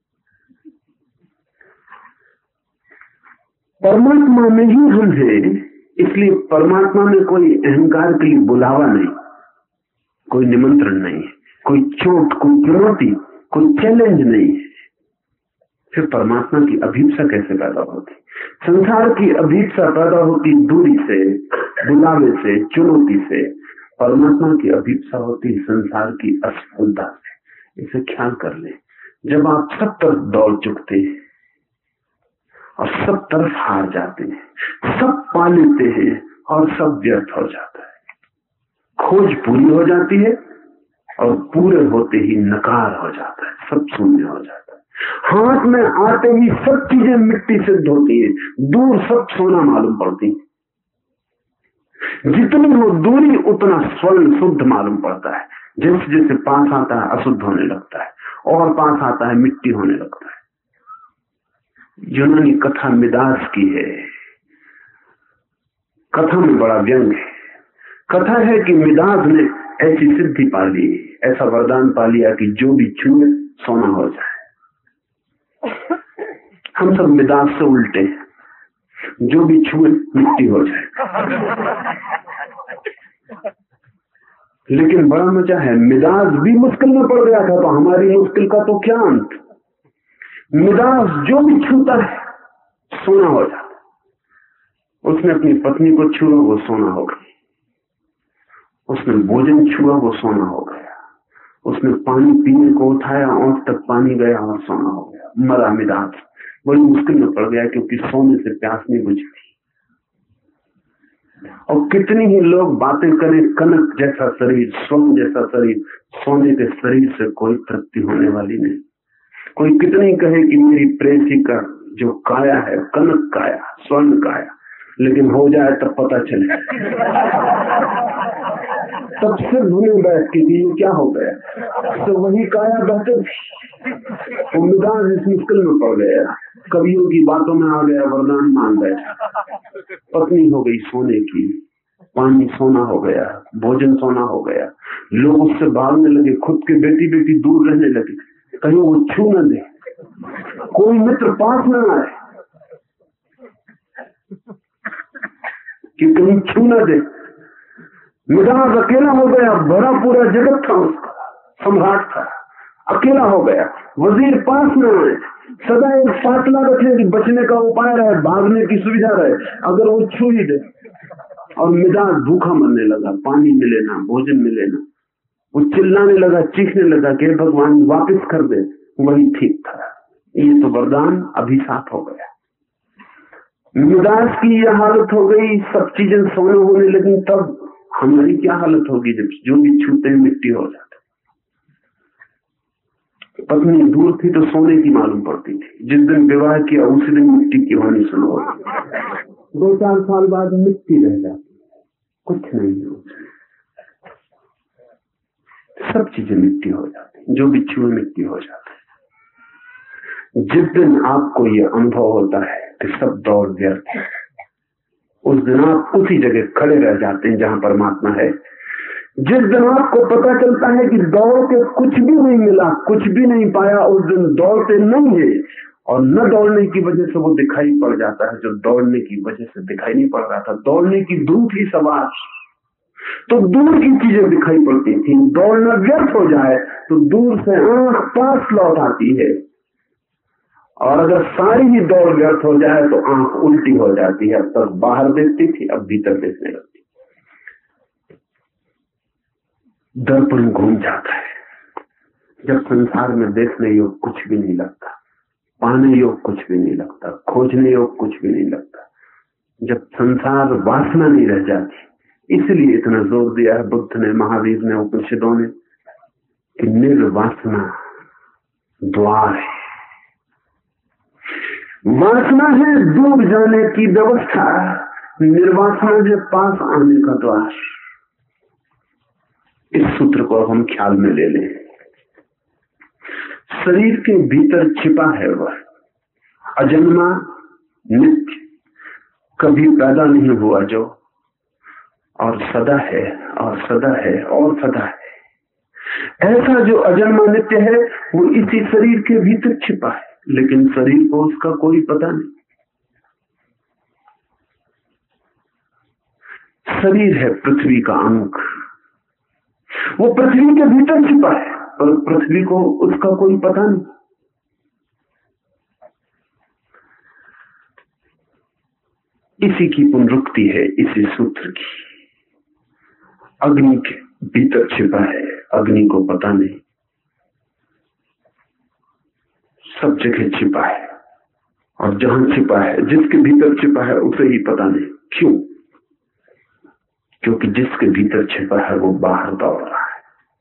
परमात्मा में ही हम हैं, इसलिए परमात्मा में कोई अहंकार के लिए बुलावा नहीं, कोई निमंत्रण नहीं, कोई चोट, कोई चुनौती, कोई चैलेंज नहीं है। फिर परमात्मा की अभीप्सा कैसे पैदा होती? संसार की अभीप्सा पैदा होती दूरी से, बुलावे से, चुनौती से। परमात्मा की अभीप्सा होती संसार की असफलता से। इसे ख्याल कर ले। जब आप सब तरफ दौड़ चुकते हैं और सब तरफ हार जाते हैं, सब पा लेते हैं और सब व्यर्थ हो जाता है। खोज पूरी हो जाती है और पूरे होते ही नकार हो जाता है, सब शून्य हो जाता है। हाथ में आते ही सब चीजें मिट्टी सिद्ध होती है, दूर सब सोना मालूम पड़ती है। जितनी हो दूरी उतना स्वर्ण शुद्ध मालूम पड़ता है। जैसे जैसे पास आता है अशुद्ध होने लगता है, और पास आता है मिट्टी होने लगता है। यूनानी कथा मिदास की है। कथा में बड़ा व्यंग है। कथा है कि मिदास ने ऐसी सिद्धि पा ली, ऐसा वरदान पा लिया कि जो भी छुए सोना हो जाए। हम सब मिदास से उल्टे हैं, जो भी छुए मिट्टी हो जाए। लेकिन बड़ा मजा है, मिदास भी मुश्किल में पड़ गया था, तो हमारी मुश्किल का तो क्या अंत। मिदास जो भी छूता है सोना हो जाता है। उसने अपनी पत्नी को छुआ, वो सोना हो गई। उसने भोजन छुआ, वो सोना हो गया। उसने पानी पीने को उठाया, ओंठ तक पानी गया और सोना हो गया। मरा मिदास, बड़ी मुश्किल में पड़ गया, क्योंकि सोने से प्यास नहीं बुझती। और कितनी ही लोग बातें करें, कनक जैसा शरीर, स्वर्ण जैसा शरीर, सोने के शरीर से कोई तृप्ति होने वाली नहीं। कोई कितनी कहे कि मेरी प्रेसी का जो काया है कनक काया, स्वर्ण काया, लेकिन हो जाए तब पता चले। तब सिर धुने बैठ के ये क्या हो गया, तो वही काया बेहतर। मिदास इस मुश्किल में पड़ गया, कवियों की बातों में आ गया, वरदान मान बैठा। पत्नी हो गई सोने की, पानी सोना हो गया, भोजन सोना हो गया। लोग उससे भागने लगे, खुद के बेटी बेटी दूर रहने लगे, कहीं वो छू न दे, कोई मित्र पास न आए। कि कहीं छू न दे। मिजाज अकेला हो गया, भरा पूरा जगत था उसका, सम्राट था, अकेला हो गया। वजीर पास न आए, सदा एक फासला रखे कि बचने का उपाय रहे, भागने की सुविधा रहे, अगर वो छू ही दे। और मिजाज भूखा मरने लगा, पानी मिले ना, भोजन मिले ना। वो चिल्लाने लगा, चीखने लगा कि भगवान वापस कर दे। वही ठीक था। ये तो वरदान अभिशाप हो गया। मिजाज की यह हालत हो गई, सब चीजें सोने होने लगी। तब हमारी क्या हालत होगी जब जो भी छूते हैं मिट्टी हो जाते। पत्नी दूर थी तो सोने की मालूम पड़ती थी, जिस दिन विवाह किया उसी दिन मिट्टी की वाणी सुनो। दो चार साल बाद मिट्टी रह जाती, कुछ नहीं हो, सब चीजें मिट्टी हो जाती, जो भी छुए मिट्टी हो जाती। जिस दिन आपको यह अनुभव होता है कि सब दौड़ व्यर्थ है, उस दिन आप उसी जगह खड़े रह जाते हैं जहां परमात्मा है। जिस दिन आपको पता चलता है कि दौड़ के कुछ भी नहीं मिला, कुछ भी नहीं पाया, उस दिन दौड़ते नहीं है। और न दौड़ने की वजह से वो दिखाई पड़ जाता है जो दौड़ने की वजह से दिखाई नहीं पड़ रहा था। दौड़ने की दूर थी सवार, तो दूर की चीजें दिखाई पड़ती थी। दौड़ना व्यर्थ हो जाए तो दूर से आंख पास लौट आती है, और अगर सारी ही दौड़ व्यर्थ हो जाए तो आंख उल्टी हो जाती है। अब तक बाहर देखती थी, अब भीतर देखने लगती। दर्पण घूम जाता है जब संसार में देखने योग कुछ भी नहीं लगता, पाने योग कुछ भी नहीं लगता, खोजने योग कुछ भी नहीं लगता, जब संसार वासना नहीं रह जाती। इसलिए इतना जोर दिया है बुद्ध ने, महावीर ने, उपनिषदों ने कि निर्वासना द्वार है। वासना है दूर जाने की व्यवस्था, निर्वासना है पास आने का द्वार। इस सूत्र को हम ख्याल में ले लें। शरीर के भीतर छिपा है वह अजन्मा नित्य, कभी पैदा नहीं हुआ जो, और सदा है और सदा है और सदा है। ऐसा जो अजन्मा नित्य है वो इसी शरीर के भीतर छिपा है, लेकिन शरीर को उसका कोई पता नहीं। शरीर है पृथ्वी का अंग, वो पृथ्वी के भीतर छिपा है, पर पृथ्वी को उसका कोई पता नहीं। इसी की पुनरुक्ति है इसी सूत्र की। अग्नि के भीतर छिपा है, अग्नि को पता नहीं, सब जगह छिपा है, और जहां छिपा है, जिसके भीतर छिपा है उसे ही पता नहीं। क्यों? क्योंकि जिसके भीतर छिपा है वो बाहर दौड़ रहा है।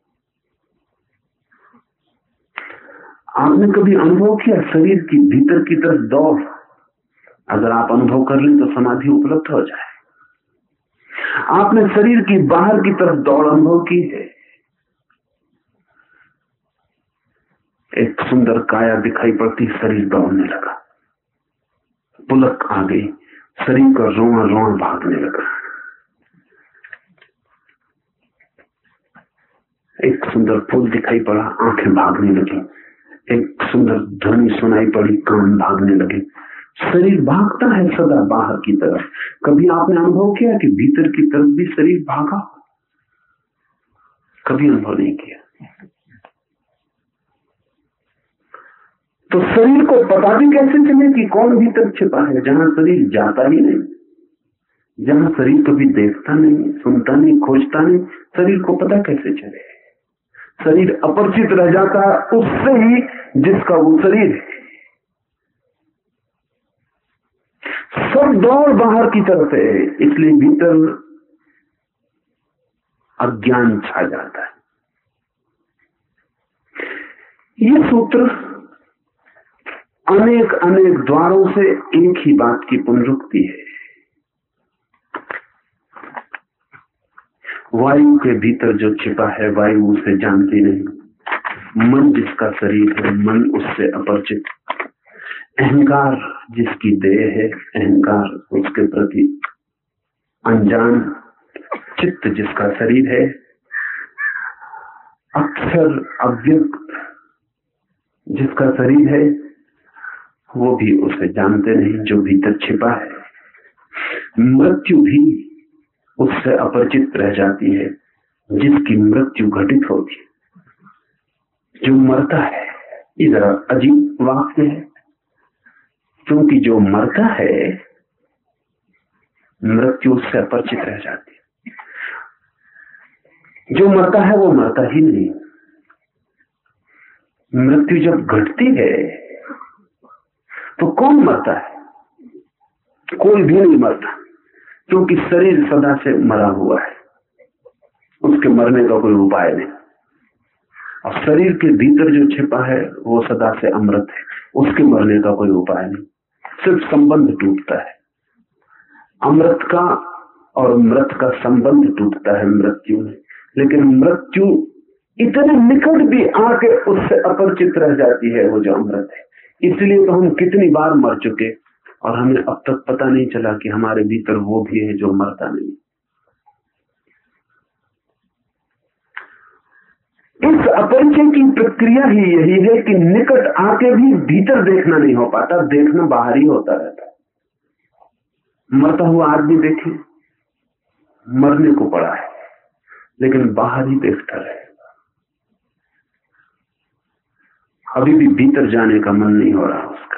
आपने कभी अनुभव किया शरीर की भीतर की तरफ दौड़? अगर आप अनुभव कर लें तो समाधि उपलब्ध हो जाए। आपने शरीर की बाहर की तरफ दौड़ अनुभव की है? एक सुंदर काया दिखाई पड़ती, शरीर दौड़ने लगा, पुलक आ गई, शरीर का रोआ रोआ भागने लगा। एक सुंदर फूल दिखाई पड़ा, आंखें भागने लगी। एक सुंदर ध्वनि सुनाई पड़ी, कान भागने लगे। शरीर भागता है सदा बाहर की तरफ। कभी आपने अनुभव किया कि भीतर की तरफ भी शरीर भागा? कभी अनुभव नहीं किया। तो शरीर को पता भी कैसे चले कि कौन भीतर छिपा है, जहां शरीर जाता ही नहीं, जहां शरीर कभी देखता नहीं, सुनता नहीं, खोजता नहीं, शरीर को पता कैसे चले? शरीर अपरिचित रह जाता है उससे ही जिसका वो शरीर है। सब दौड़ बाहर की तरफ है, इसलिए भीतर अज्ञान छा जाता है। ये सूत्र अनेक अनेक द्वारों से एक ही बात की पुनरुक्ति है। वायु के भीतर जो छिपा है वायु उसे जानती नहीं। मन जिसका शरीर है मन उससे अपरिचित। अहंकार जिसकी देह है अहंकार उसके प्रति अनजान। चित्त जिसका शरीर है, अक्षर अव्यक्त जिसका शरीर है, वो भी उसे जानते नहीं जो भीतर छिपा है। मृत्यु भी उससे अपरिचित रह जाती है जिसकी मृत्यु घटित होती है। जो मरता है, इधर अजीब वाक्य है, क्योंकि जो मरता है मृत्यु उससे अपरिचित रह जाती है। जो मरता है वो मरता ही नहीं। मृत्यु जब घटती है तो कौन मरता है? कोई भी नहीं मरता, क्योंकि शरीर सदा से मरा हुआ है, उसके मरने का कोई उपाय नहीं। और शरीर के भीतर जो छिपा है वो सदा से अमृत है, उसके मरने का कोई उपाय नहीं। सिर्फ संबंध टूटता है, अमृत का और मृत का संबंध टूटता है मृत्यु में। लेकिन मृत्यु इतने निकट भी आके उससे अपरिचित रह जाती है वो जो अमृत है। इसलिए तो हम कितनी बार मर चुके और हमें अब तक पता नहीं चला कि हमारे भीतर वो भी है जो मरता नहीं। इस अपरिचय की प्रक्रिया ही यही है कि निकट आके भी भीतर देखना नहीं हो पाता, देखना बाहर ही होता रहता है। मरता हुआ आदमी देखिए, मरने को पड़ा है लेकिन बाहर ही देखता रहेगा, अभी भी भीतर जाने का मन नहीं हो रहा उसका।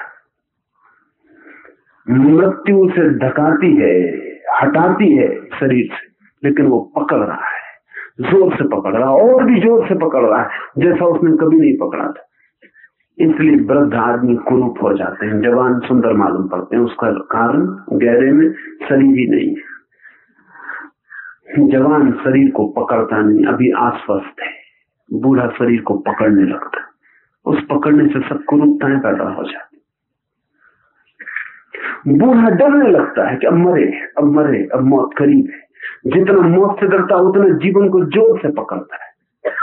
मृत्यु उसे धकाती है, हटाती है शरीर से, लेकिन वो पकड़ रहा है, जोर से पकड़ रहा है और भी जोर से पकड़ रहा है, जैसा उसने कभी नहीं पकड़ा था। इसलिए वृद्ध आदमी कुरूप हो जाते हैं, जवान सुंदर मालूम पड़ते हैं। उसका कारण गहरे में शरीर ही नहीं है। जवान शरीर को पकड़ता नहीं, अभी आश्वस्त है। बूढ़ा शरीर को पकड़ने लगता है, उस पकड़ने से सब कुरूपताएं पैदा हो जाती। बूढ़ा डरने लगता है कि अब मरे, अब मरे, अब मौत करीब है। जितना मौत से डरता उतना जीवन को जोर से पकड़ता है,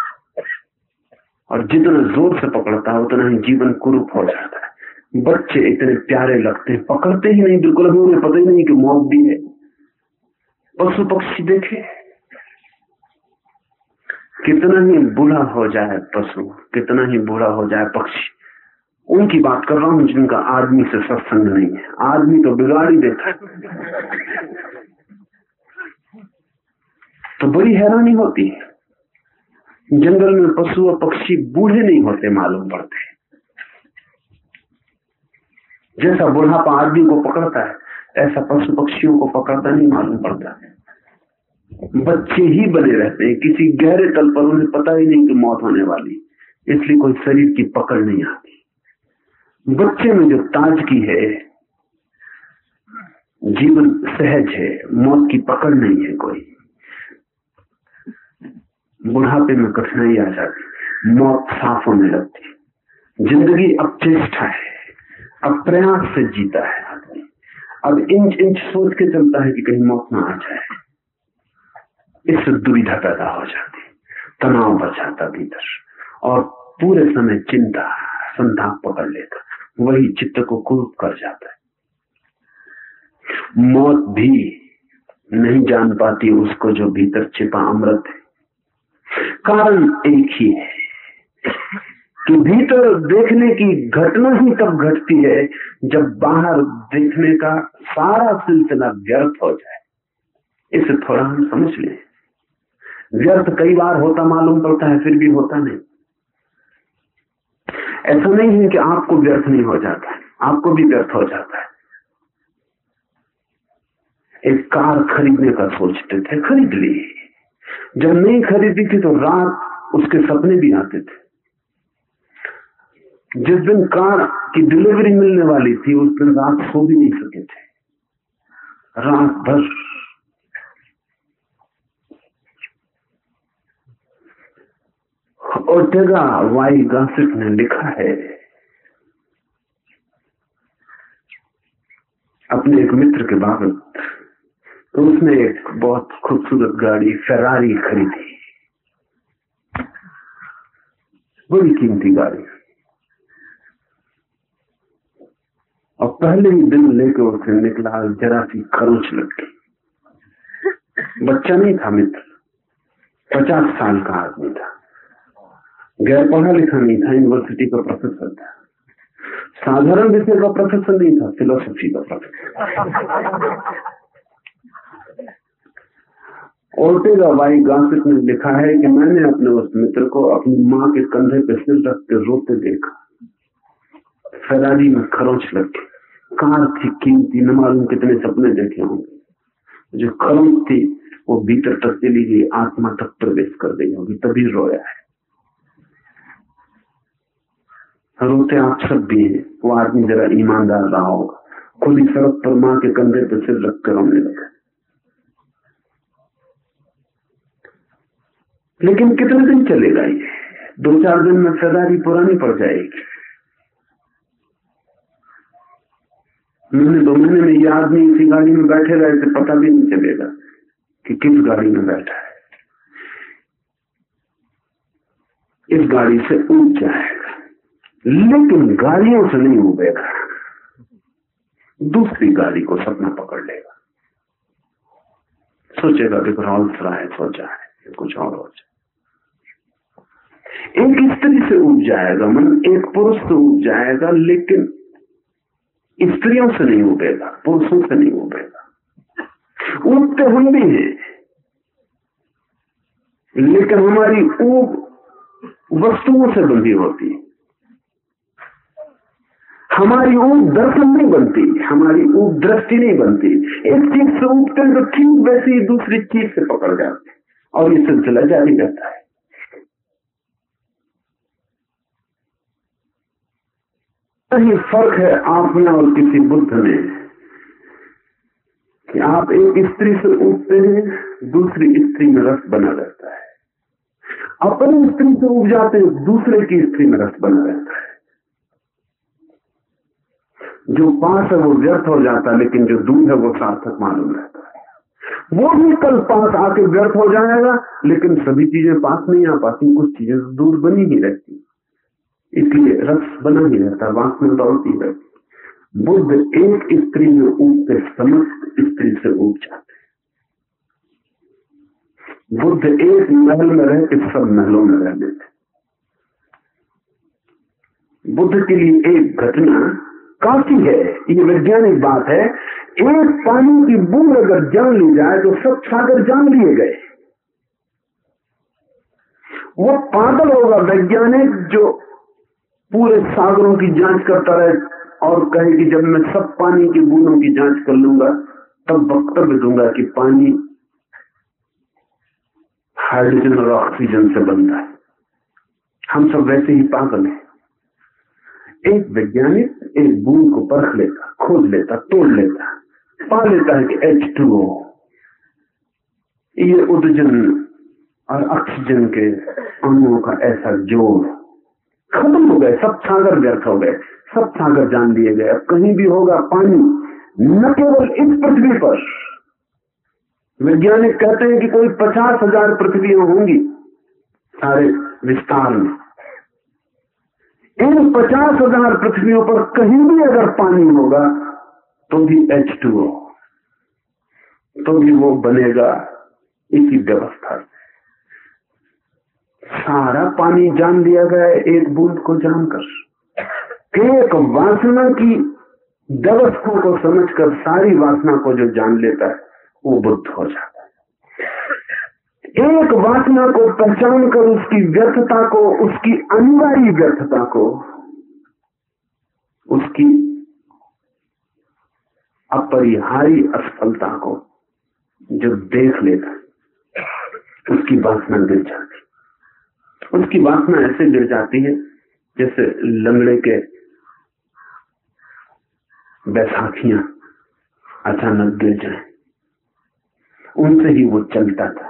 और जितना जोर से पकड़ता है उतना ही जीवन कुरूप हो जाता है। बच्चे इतने प्यारे लगते हैं, पकड़ते ही नहीं बिल्कुल, अभी उन्हें पता ही नहीं कि मौत भी है। पशु पक्षी देखे, कितना ही बूढ़ा हो जाए पशु, कितना ही बूढ़ा हो जाए पक्षी, उनकी बात कर रहा हूं जिनका आदमी से सत्संग नहीं है। आदमी तो बिगाड़ ही देता है। तो बड़ी हैरानी होती है, जंगल में पशु और पक्षी बूढ़े नहीं होते मालूम पड़ते। जैसा बुढ़ापा आदमी को पकड़ता है ऐसा पशु पक्षियों को पकड़ता नहीं मालूम पड़ता। बच्चे ही बने रहते हैं, किसी गहरे तल पर उन्हें पता ही नहीं कि मौत होने वाली, इसलिए कोई शरीर की पकड़ नहीं आती। बच्चे में जो ताजगी है, जीवन सहज है, मौत की पकड़ नहीं है कोई। बुढ़ापे में कठिनाई आ जाती, मौत साफ होने लगती। जिंदगी अब चेष्टा है, अब प्रयास से जीता है आदमी, अब इंच इंच सोच के चलता है कि कहीं मौत ना आ जाए। इससे दुविधा पैदा हो जाती, तनाव बढ़ जाता भीतर, और पूरे समय चिंता संताप पकड़ लेता, वही चित्त को कुरूप कर जाता है। मौत भी नहीं जान पाती उसको जो भीतर छिपा अमृत है। कारण एक ही है कि भीतर देखने की घटना ही तब घटती है जब बाहर देखने का सारा सिलसिला व्यर्थ हो जाए। इसे थोड़ा हम समझ लें। व्यर्थ कई बार होता मालूम पड़ता है, फिर भी होता नहीं। ऐसा नहीं है कि आपको व्यर्थ नहीं हो जाता है, आपको भी व्यर्थ हो जाता है। एक कार खरीदने का सोचते थे, खरीद ली। जब नहीं खरीदी थी तो रात उसके सपने भी आते थे। जिस दिन कार की डिलीवरी मिलने वाली थी उस दिन रात सो भी नहीं सके थे, रात भर। ओर्टेगा वाई गासिट ने लिखा है, अपने एक मित्र के बाबत, तो उसने एक बहुत खूबसूरत गाड़ी फेरारी खरीदी, बड़ी कीमती गाड़ी, और पहले ही दिन लेके उसे निकला, जरा सी खरोंच लग गई। बच्चा नहीं था मित्र, पचास साल का आदमी था, गैर पढ़ा लिखा नहीं था, यूनिवर्सिटी का प्रोफेसर था, साधारण विषय का प्रोफेसर नहीं था, फिलोसफी का प्रोफेसर। ओर्टेगा वाई गासिप ने लिखा है कि मैंने अपने उस मित्र को अपनी माँ के कंधे पे सिर रख के रोते देखा। फरारी में खरोंच लग गई, कार थी कीमती, न मालूम कितने सपने देखे होंगे। जो खरोंच थी वो भीतर तक चली गई, आत्मा तक प्रवेश कर गई होगी, तभी रोया है। रोते आप सब भी हैं। वो आदमी जरा ईमानदार रहा होगा, खुली सड़क पर माँ के कंधे पे सिर रख कर रोने लगा। लेकिन कितने दिन चलेगा ये? दो चार दिन में फरारी पुरानी पड़ जाएगी। महीने दो महीने में ये आदमी इसी गाड़ी में बैठे रहे तो पता भी नहीं चलेगा कि किस गाड़ी में बैठा है। इस गाड़ी से उठ जाएगा, लेकिन गाड़ियों से नहीं उबेगा, दूसरी गाड़ी को सपना पकड़ लेगा। सोचेगा कि रोल्स रॉयस हो जाए, कुछ और हो जाए। एक स्त्री से उब जाएगा मन, एक पुरुष से उब जाएगा, लेकिन स्त्रियों से नहीं उबेगा, पुरुषों से नहीं उबेगा। उबते हम भी हैं, लेकिन हमारी ऊब वस्तुओं से बंधी होती है। हमारी ऊब दर्शन नहीं बनती, हमारी ऊब दृष्टि नहीं बनती। एक चीज से उबते हैं तो ठीक वैसे ही दूसरी चीज से पकड़ जाते और ये सिलसिला जारी रहता है। यही फर्क है आप में और किसी बुद्ध में कि आप एक स्त्री से उठते हैं, दूसरी स्त्री में रस बना रहता है। अपनी स्त्री से उठ जाते हैं, दूसरे की स्त्री में रस बना रहता है। जो पास है वो व्यर्थ हो जाता है, लेकिन जो दूर है वो सार्थक मालूम रहता है। वो भी कल पास आके व्यर्थ हो जाएगा, लेकिन सभी चीजें पास नहीं आ पाती, कुछ चीजें दूर बनी ही रहती, इसलिए रस बना ही रहता, वासना दौड़ती रहती। बुद्ध एक स्त्री में उठते समस्त स्त्री से उठ जाते। बुद्ध एक महल में रह के सब महलों में रह लेते। बुद्ध के लिए एक घटना काफी है, ये वैज्ञानिक बात है। एक पानी की बूंद अगर जान ली जाए तो सब सागर जान लिए गए। वो पागल होगा वैज्ञानिक जो पूरे सागरों की जांच करता रहे और कहे कि जब मैं सब पानी की बूंदों की जांच कर लूंगा तब वक्तव्य दूंगा कि पानी हाइड्रोजन और ऑक्सीजन से बनता है। हम सब वैसे ही पागल हैं। एक वैज्ञानिक एक बूंद को परख लेता, खोज लेता, तोड़ लेता, पा लेता है कि एच टू ओ, ये उदजन और ऑक्सीजन के अणुओं का ऐसा जोड़, खत्म हो गए, सब सागर व्यर्थ हो गए, सब सागर जान लिए गए। अब कहीं भी होगा पानी, न केवल इस पृथ्वी पर। वैज्ञानिक कहते हैं कि कोई पचास हजार पृथ्वियां होंगी सारे विस्तार में। इन पचास हजार पृथ्वियों पर कहीं भी अगर पानी होगा तो भी एच टू ओ, तो भी वो बनेगा इसी व्यवस्था से। सारा पानी जान लिया गया एक बूंद को जानकर। एक वासना की व्यवस्था को समझकर सारी वासना को जो जान लेता है वो बुद्ध हो जाता है। एक वासना को पहचान कर उसकी व्यर्थता को, उसकी अनिवार्य व्यर्थता को, उसकी अपरिहार्य असफलता को जो देख लेता उसकी वासना गिर जाती। उसकी वासना ऐसे गिर जाती है जैसे लंगड़े के बैसाखियां अचानक गिर जाएं। उनसे ही वो चलता था,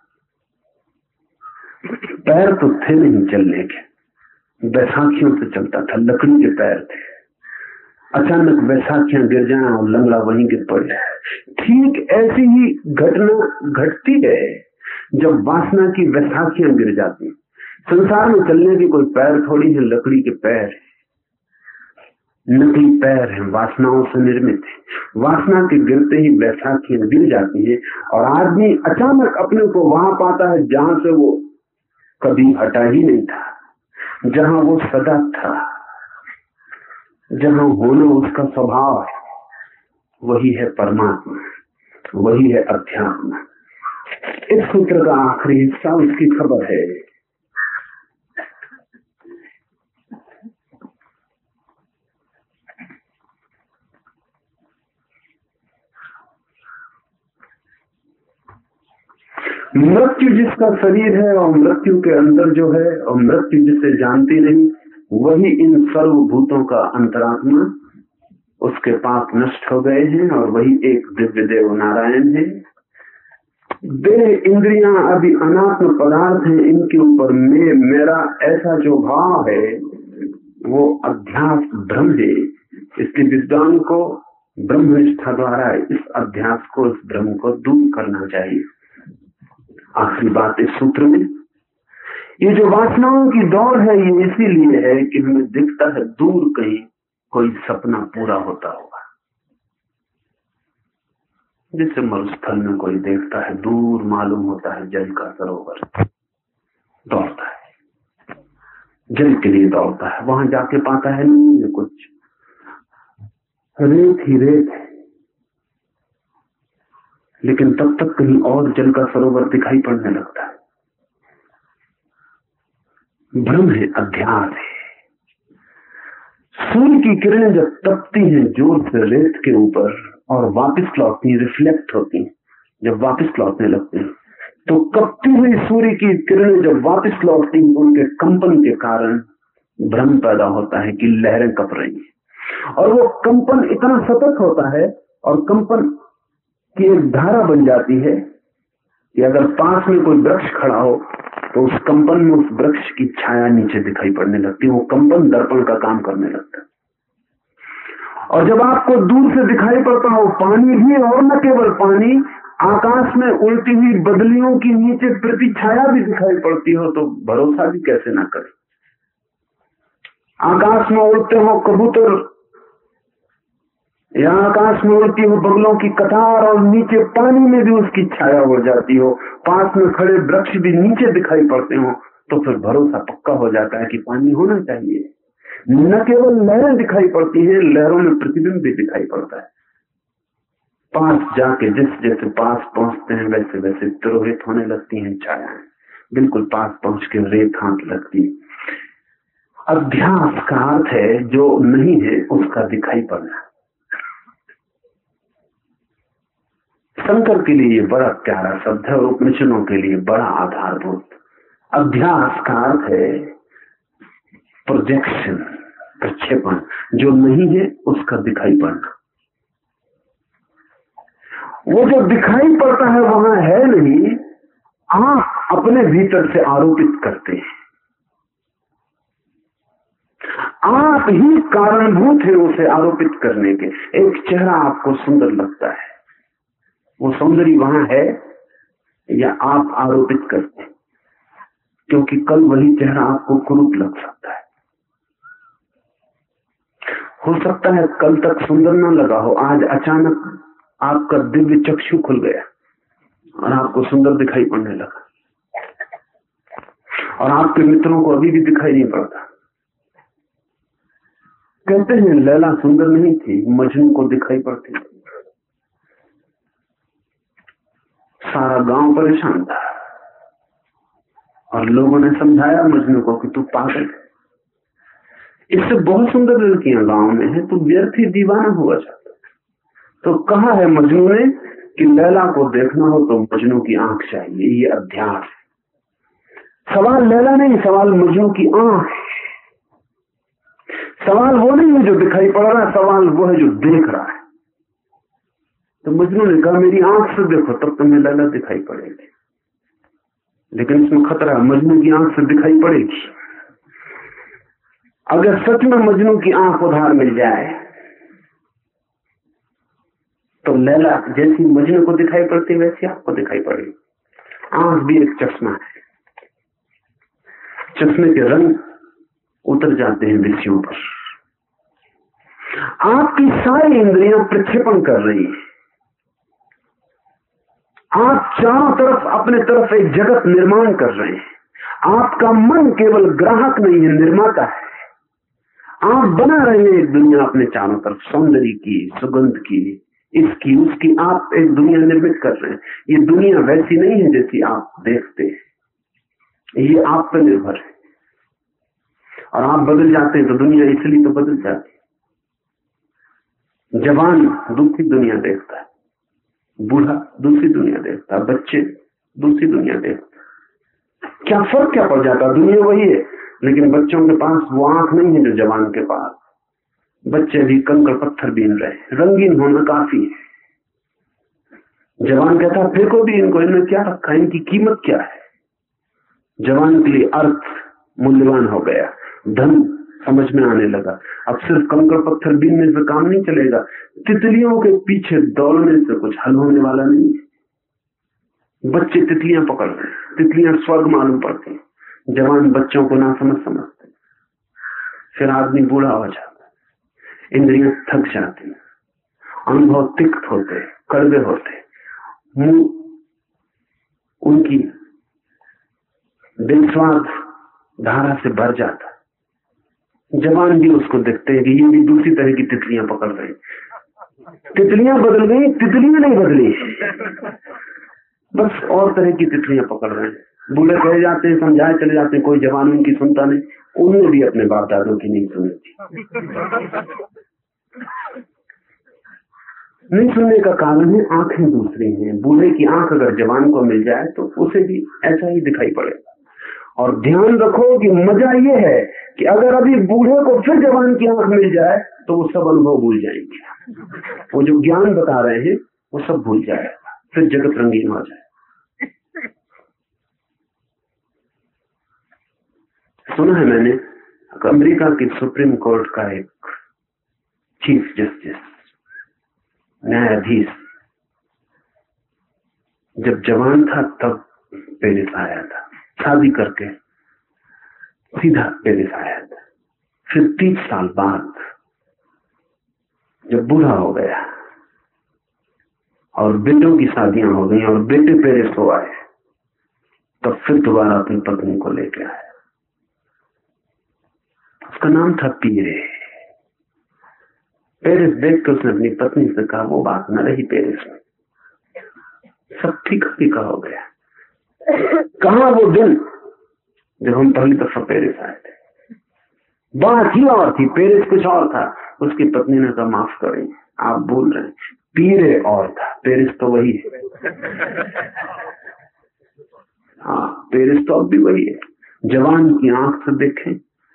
पैर तो थे नहीं चलने के, बैसाखियों से चलता था, लकड़ी के पैर थे। अचानक बैसाखियां गिर जाएं और लंगड़ा वहीं गिर पड़े। ठीक ऐसी ही घटना घटती है जब वासना की बैसाखियां गिर जाती। संसार में चलने की कोई पैर थोड़ी है, लकड़ी के पैर है, नकली पैर हैं, वासनाओं से निर्मित है। वासना के गिरते ही बैसाखियां गिर जाती है और आदमी अचानक अपने को वहां पाता है जहां से वो कभी हटा ही नहीं था, जहां वो सदा था, जहां होना उसका स्वभाव है। वही है परमात्मा, वही है अध्यात्म। इस सूत्र का आखिरी हिस्सा उसकी खबर है। मृत्यु जिसका शरीर है और मृत्यु के अंदर जो है और मृत्यु जिसे जानती नहीं, वही इन सर्वभूतों का अंतरात्मा, उसके पाप नष्ट हो गए हैं और वही एक दिव्य देव नारायण है। देह इंद्रियां अभी अनात्म पदार्थ हैं, इनके ऊपर मैं मेरा ऐसा जो भाव है वो अध्यास भ्रम है। इसलिए विद्वान को ब्रह्मनिष्ठा द्वारा इस अध्यास को, इस भ्रम को दूर करना चाहिए। आखिरी बात इस सूत्र में, ये जो वासनाओं की दौड़ है ये इसीलिए है कि हमें दिखता है दूर कहीं कोई सपना पूरा होता होगा। जैसे मरुस्थल में कोई देखता है दूर मालूम होता है जल का सरोवर, दौड़ता है, जल के लिए दौड़ता है, वहां जाके पाता है नहीं कुछ, रेत ही रेत है। लेकिन तब तक कहीं और जल का सरोवर दिखाई पड़ने लगता है। भ्रम है, अध्यास है। सूर्य की किरणें जब तपती हैं जोर से रेत के ऊपर और वापस लौटती हैं, रिफ्लेक्ट होती हैं, जब वापस लौटने लगती हैं, तो कपती हुई सूर्य की किरणें जब वापस लौटती हैं, उनके कंपन के कारण भ्रम पैदा होता है कि लहरें कप रही हैं। और वो कंपन इतना सतत होता है और कंपन की एक धारा बन जाती है कि अगर पास में कोई वृक्ष खड़ा हो तो उस कंपन में उस वृक्ष की छाया नीचे दिखाई पड़ने लगती है। वो कंपन दर्पण का काम करने लगता है। और जब आपको दूर से दिखाई पड़ता हो पानी भी, और न केवल पानी, आकाश में उड़ती हुई बदलियों की नीचे प्रति छाया भी दिखाई पड़ती हो, तो भरोसा भी कैसे ना करे। आकाश में उड़ते हो कबूतर या आकाश में उड़ती हो बगलों की कतार और नीचे पानी में भी उसकी छाया हो जाती हो, पास में खड़े वृक्ष भी नीचे दिखाई पड़ते हो, तो फिर भरोसा पक्का हो जाता है कि पानी होना चाहिए। न केवल लहरें दिखाई पड़ती हैं, लहरों में प्रतिबिंब भी दिखाई पड़ता है। पास जाके जिस जैसे पास पहुंचते हैं वैसे वैसे तिरोहित होने लगती हैं छायाएं, बिल्कुल पास पहुंच के रेत हाथ लगती। अध्यास का अर्थ है जो नहीं है उसका दिखाई पड़ना। शंकर के लिए ये बड़ा प्यारा शब्द है और उपनिषदों के लिए बड़ा आधारभूत। अध्यास का अर्थ है प्रोजेक्शन, प्रक्षेपण, जो नहीं है उसका दिखाई पड़ना। वो जो दिखाई पड़ता है वहां है नहीं, आप अपने भीतर से आरोपित करते हैं। आप ही कारणभूत है उसे आरोपित करने के। एक चेहरा आपको सुंदर लगता है, वो सौंदर्य वहां है या आप आरोपित करते हैं, क्योंकि कल वही चेहरा आपको कुरूप लग सकता है। हो सकता है कल तक सुंदर न लगा हो, आज अचानक आपका दिव्य चक्षु खुल गया और आपको सुंदर दिखाई पड़ने लगा, और आपके मित्रों को अभी भी दिखाई नहीं पड़ता। कहते हैं लैला सुंदर नहीं थी, मजनू को दिखाई पड़ती थी। सारा गांव परेशान था और लोगों ने समझाया मजनू को कि तू पागल है, इससे बहुत सुंदर लड़कियां गांव में है, तू व्यर्थ ही दीवाना हुआ जाता। तो कहा है मजनू ने कि लैला को देखना हो तो मजनू की आंख चाहिए। ये अध्यास है। सवाल लैला नहीं, सवाल मजनू की आंख है। सवाल वो नहीं है जो दिखाई पड़ रहा है, सवाल वो है जो देख रहा है। तो मजनू ने कहा मेरी आंख से देखो तब तुम्हें लैला दिखाई पड़ेगी। लेकिन इसमें खतरा है, मजनू की आंख से दिखाई पड़ेगी। अगर सच में मजनू की आंख उधार मिल जाए तो लैला जैसी मजनू को दिखाई पड़ती वैसी आपको दिखाई पड़ेगी। आंख भी एक चश्मा है, चश्मे के रंग उतर जाते हैं विषयों पर। आपकी सारी इंद्रियां प्रक्षेपण कर रही है। आप चारों तरफ अपने तरफ एक जगत निर्माण कर रहे हैं। आपका मन केवल ग्राहक नहीं है, निर्माता है। आप बना रहे हैं एक दुनिया अपने चारों तरफ, सौंदर्य की, सुगंध की, इसकी उसकी आप एक दुनिया निर्मित कर रहे हैं। ये दुनिया वैसी नहीं है जैसी आप देखते हैं, ये आप पर निर्भर है। और आप बदल जाते हैं तो दुनिया इसलिए तो बदल जाती है। जवान दूसरी दुनिया देखता है, बूढ़ा दूसरी दुनिया देखता है, बच्चे दूसरी दुनिया देखता है। क्या फर्क क्या पड़ जाता है? दुनिया वही है, लेकिन बच्चों के पास वो आंख नहीं है जो जवान के पास। बच्चे भी कंकड़ पत्थर बीन रहे, रंगीन होना काफी है। जवान कहता है फेंको भी इनको, इनमें क्या रखा, इनकी कीमत क्या है। जवान के लिए अर्थ मूल्यवान हो गया, धन समझ में आने लगा। अब सिर्फ कंकड़ पत्थर बीनने से काम नहीं चलेगा, तितलियों के पीछे दौड़ने से कुछ हल होने वाला नहीं है। बच्चे तितलियां पकड़ रहे, तितलियां स्वर्ग मालूम पड़ती, जवान बच्चों को ना समझ समझते। फिर आदमी बूढ़ा हो जाता, इंद्रियां थक जाती, अनुभव तिक्त होते, कड़वे होते, मुंह उनकी दिलस्वाद धारा से भर जाता। जवान भी उसको देखते हैं कि ये भी दूसरी तरह की तितलियां पकड़ रहे। तितलियां बदल गई, तितलियां नहीं बदली, बस और तरह की तितलियां पकड़ रहे हैं। बूढ़े कह जाते हैं, समझाए चले जाते हैं, कोई जवान उनकी सुनता नहीं। उनने भी अपने बाप दादों की नहीं सुनी थी। नहीं सुनने का कारण है आंखें दूसरी हैं। बूढ़े की आंख अगर जवान को मिल जाए तो उसे भी ऐसा ही दिखाई पड़ेगा। और ध्यान रखो कि मजा ये है कि अगर अभी बूढ़े को फिर जवान की आंख मिल जाए तो वो सब अनुभव भूल जाएंगे। वो जो ज्ञान बता रहे हैं वो सब भूल जाएगा, फिर जगत रंगीन हो जाए। सुना है मैंने, अमेरिका की सुप्रीम कोर्ट का एक चीफ जस्टिस, न्यायाधीश, जब जवान था तब पेरिस आया था, शादी करके सीधा पेरिस आया था। फिर तीस साल बाद जब बूढ़ा हो गया और बेटों की शादियां हो गई और बेटे पेरिस हो आए, तब फिर दोबारा अपनी पत्नी को लेके आया। उसका नाम था पीरे। पेरिस देखकर उसने अपनी पत्नी से कहा, वो बात न रही पेरिस में, सब फीका फीका हो गया। कहां वो दिन जब हम पहली दफा पेरिस आए थे? बात ही और थी, पेरिस कुछ और था। उसकी पत्नी ने कहा, माफ करें, आप भूल रहे हैं, पीरे और था, पेरिस तो वही है। हाँ, पेरिस तो अब भी वही है। जवान की आंख से देखें,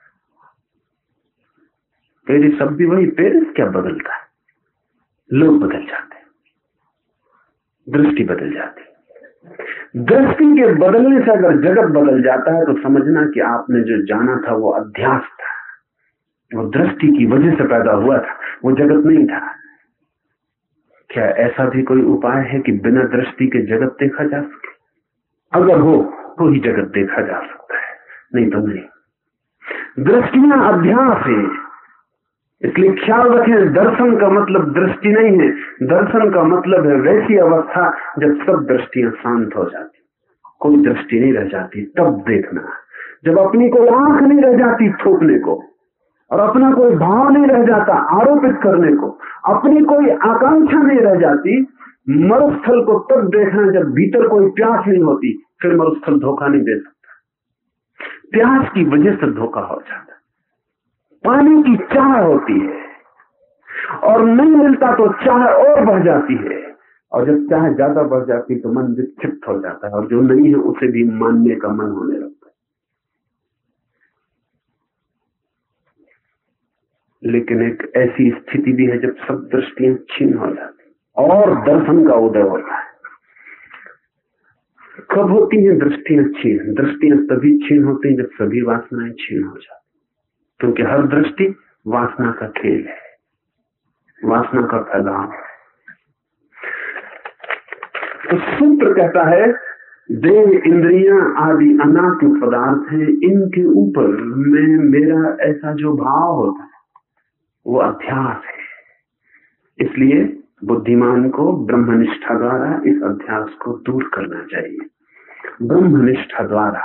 पेरिस अब भी वही। पेरिस क्या बदलता है? लोग बदल जाते, दृष्टि बदल जाती। दृष्टि के बदलने से अगर जगत बदल जाता है तो समझना कि आपने जो जाना था वो अध्यास था, वो दृष्टि की वजह से पैदा हुआ था, वो जगत नहीं था। क्या ऐसा भी कोई उपाय है कि बिना दृष्टि के जगत देखा जा सके? अगर हो तो ही जगत देखा जा सकता है, नहीं तो नहीं। दृष्टियां अध्यास है, इसलिए ख्याल रखें, दर्शन का मतलब दृष्टि नहीं है। दर्शन का मतलब है वैसी अवस्था जब सब दृष्टियां शांत हो जाती, कोई दृष्टि नहीं रह जाती, तब देखना। जब अपनी कोई आंख नहीं रह जाती थोपने को, और अपना कोई भाव नहीं रह जाता आरोपित करने को, अपनी कोई आकांक्षा नहीं रह जाती, मरुस्थल को तब देखना जब भीतर कोई प्यास नहीं होती। फिर मरुस्थल धोखा नहीं दे सकता, प्यास की वजह से धोखा हो जाता। पानी की चाह होती है और नहीं मिलता तो चाह और बढ़ जाती है, और जब चाह ज्यादा बढ़ जाती तो मन विक्षिप्त हो जाता है, और जो नहीं है उसे भी मानने का मन होने लगता है। लेकिन एक ऐसी स्थिति भी है जब सब दृष्टियां छीन हो जाती और दर्शन का उदय होता है। कब होती हैं दृष्टियां छीन? दृष्टियां तभी छीन होती हैं जब सभी वासनाएं छीन हो जाती, क्योंकि हर दृष्टि वासना का खेल है, वासना का फैलाव। तो सूत्र कहता है, देह इंद्रियां आदि अनात्म पदार्थ हैं, इनके ऊपर में मेरा ऐसा जो भाव होता है वो अध्यास है। इसलिए बुद्धिमान को ब्रह्मनिष्ठा द्वारा इस अध्यास को दूर करना चाहिए। ब्रह्मनिष्ठा द्वारा,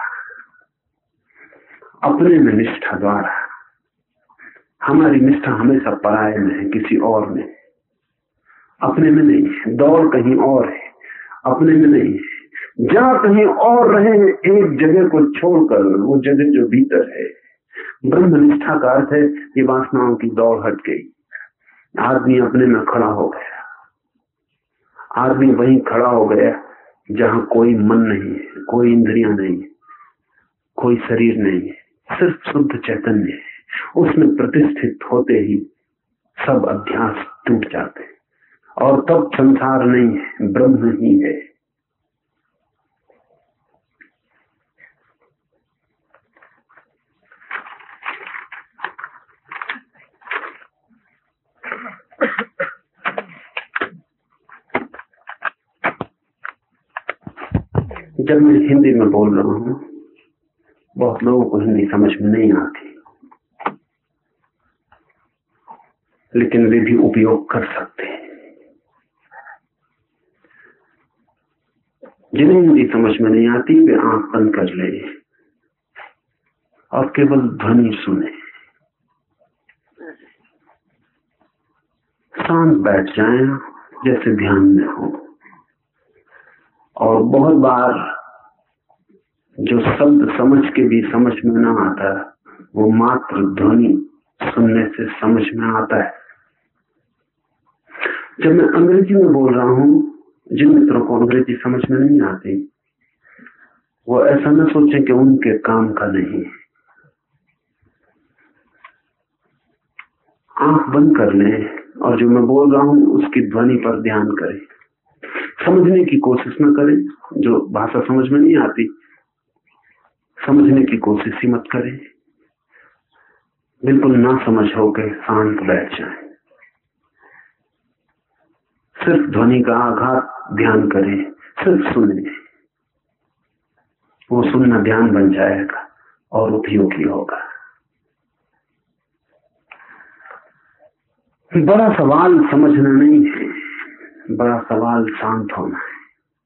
अपने में निष्ठा द्वारा। हमारी निष्ठा हमेशा पराये में है, किसी और में। अपने में नहीं है, दौड़ कहीं और है, अपने में नहीं है। जहां कहीं और रहे एक जगह को छोड़कर, वो जगह जो भीतर है। ब्रह्मनिष्ठा का अर्थ है ये वासनाओं की दौड़ हट गई, आदमी अपने में खड़ा हो गया। आदमी वहीं खड़ा हो गया जहां कोई मन नहीं है, कोई इंद्रियां नहीं है, कोई शरीर नहीं है, सिर्फ शुद्ध चैतन्य है। उसमें प्रतिष्ठित होते ही सब अध्यास टूट जाते हैं और तब संसार नहीं है, ब्रह्म ही है। जब मैं हिंदी में बोल रहा हूं, बहुत लोगों को हिंदी समझ में नहीं आती, लेकिन वे भी उपयोग कर सकते हैं। जिन्हें हिंदी समझ में नहीं आती वे आंख बंद कर ले और केवल ध्वनि सुने, शांत बैठ जाएं जैसे ध्यान में हो। और बहुत बार जो शब्द समझ के भी समझ में ना आता, वो मात्र ध्वनि सुनने से समझ में आता है। जब मैं अंग्रेजी में बोल रहा हूं, जिन मित्रों को अंग्रेजी समझ में नहीं आती, वो ऐसा न सोचें कि उनके काम का नहीं है। आंख बंद कर लें और जो मैं बोल रहा हूं उसकी ध्वनि पर ध्यान करें। समझने की कोशिश न करें, जो भाषा समझ में नहीं आती समझने की कोशिश ही मत करें। बिल्कुल ना समझ होकर शांत बैठ जाएं, सिर्फ ध्वनि का आघात ध्यान करें, सिर्फ सुने। वो सुनना ध्यान बन जाएगा और उपयोगी होगा। बड़ा सवाल समझना नहीं है, बड़ा सवाल शांत होना है।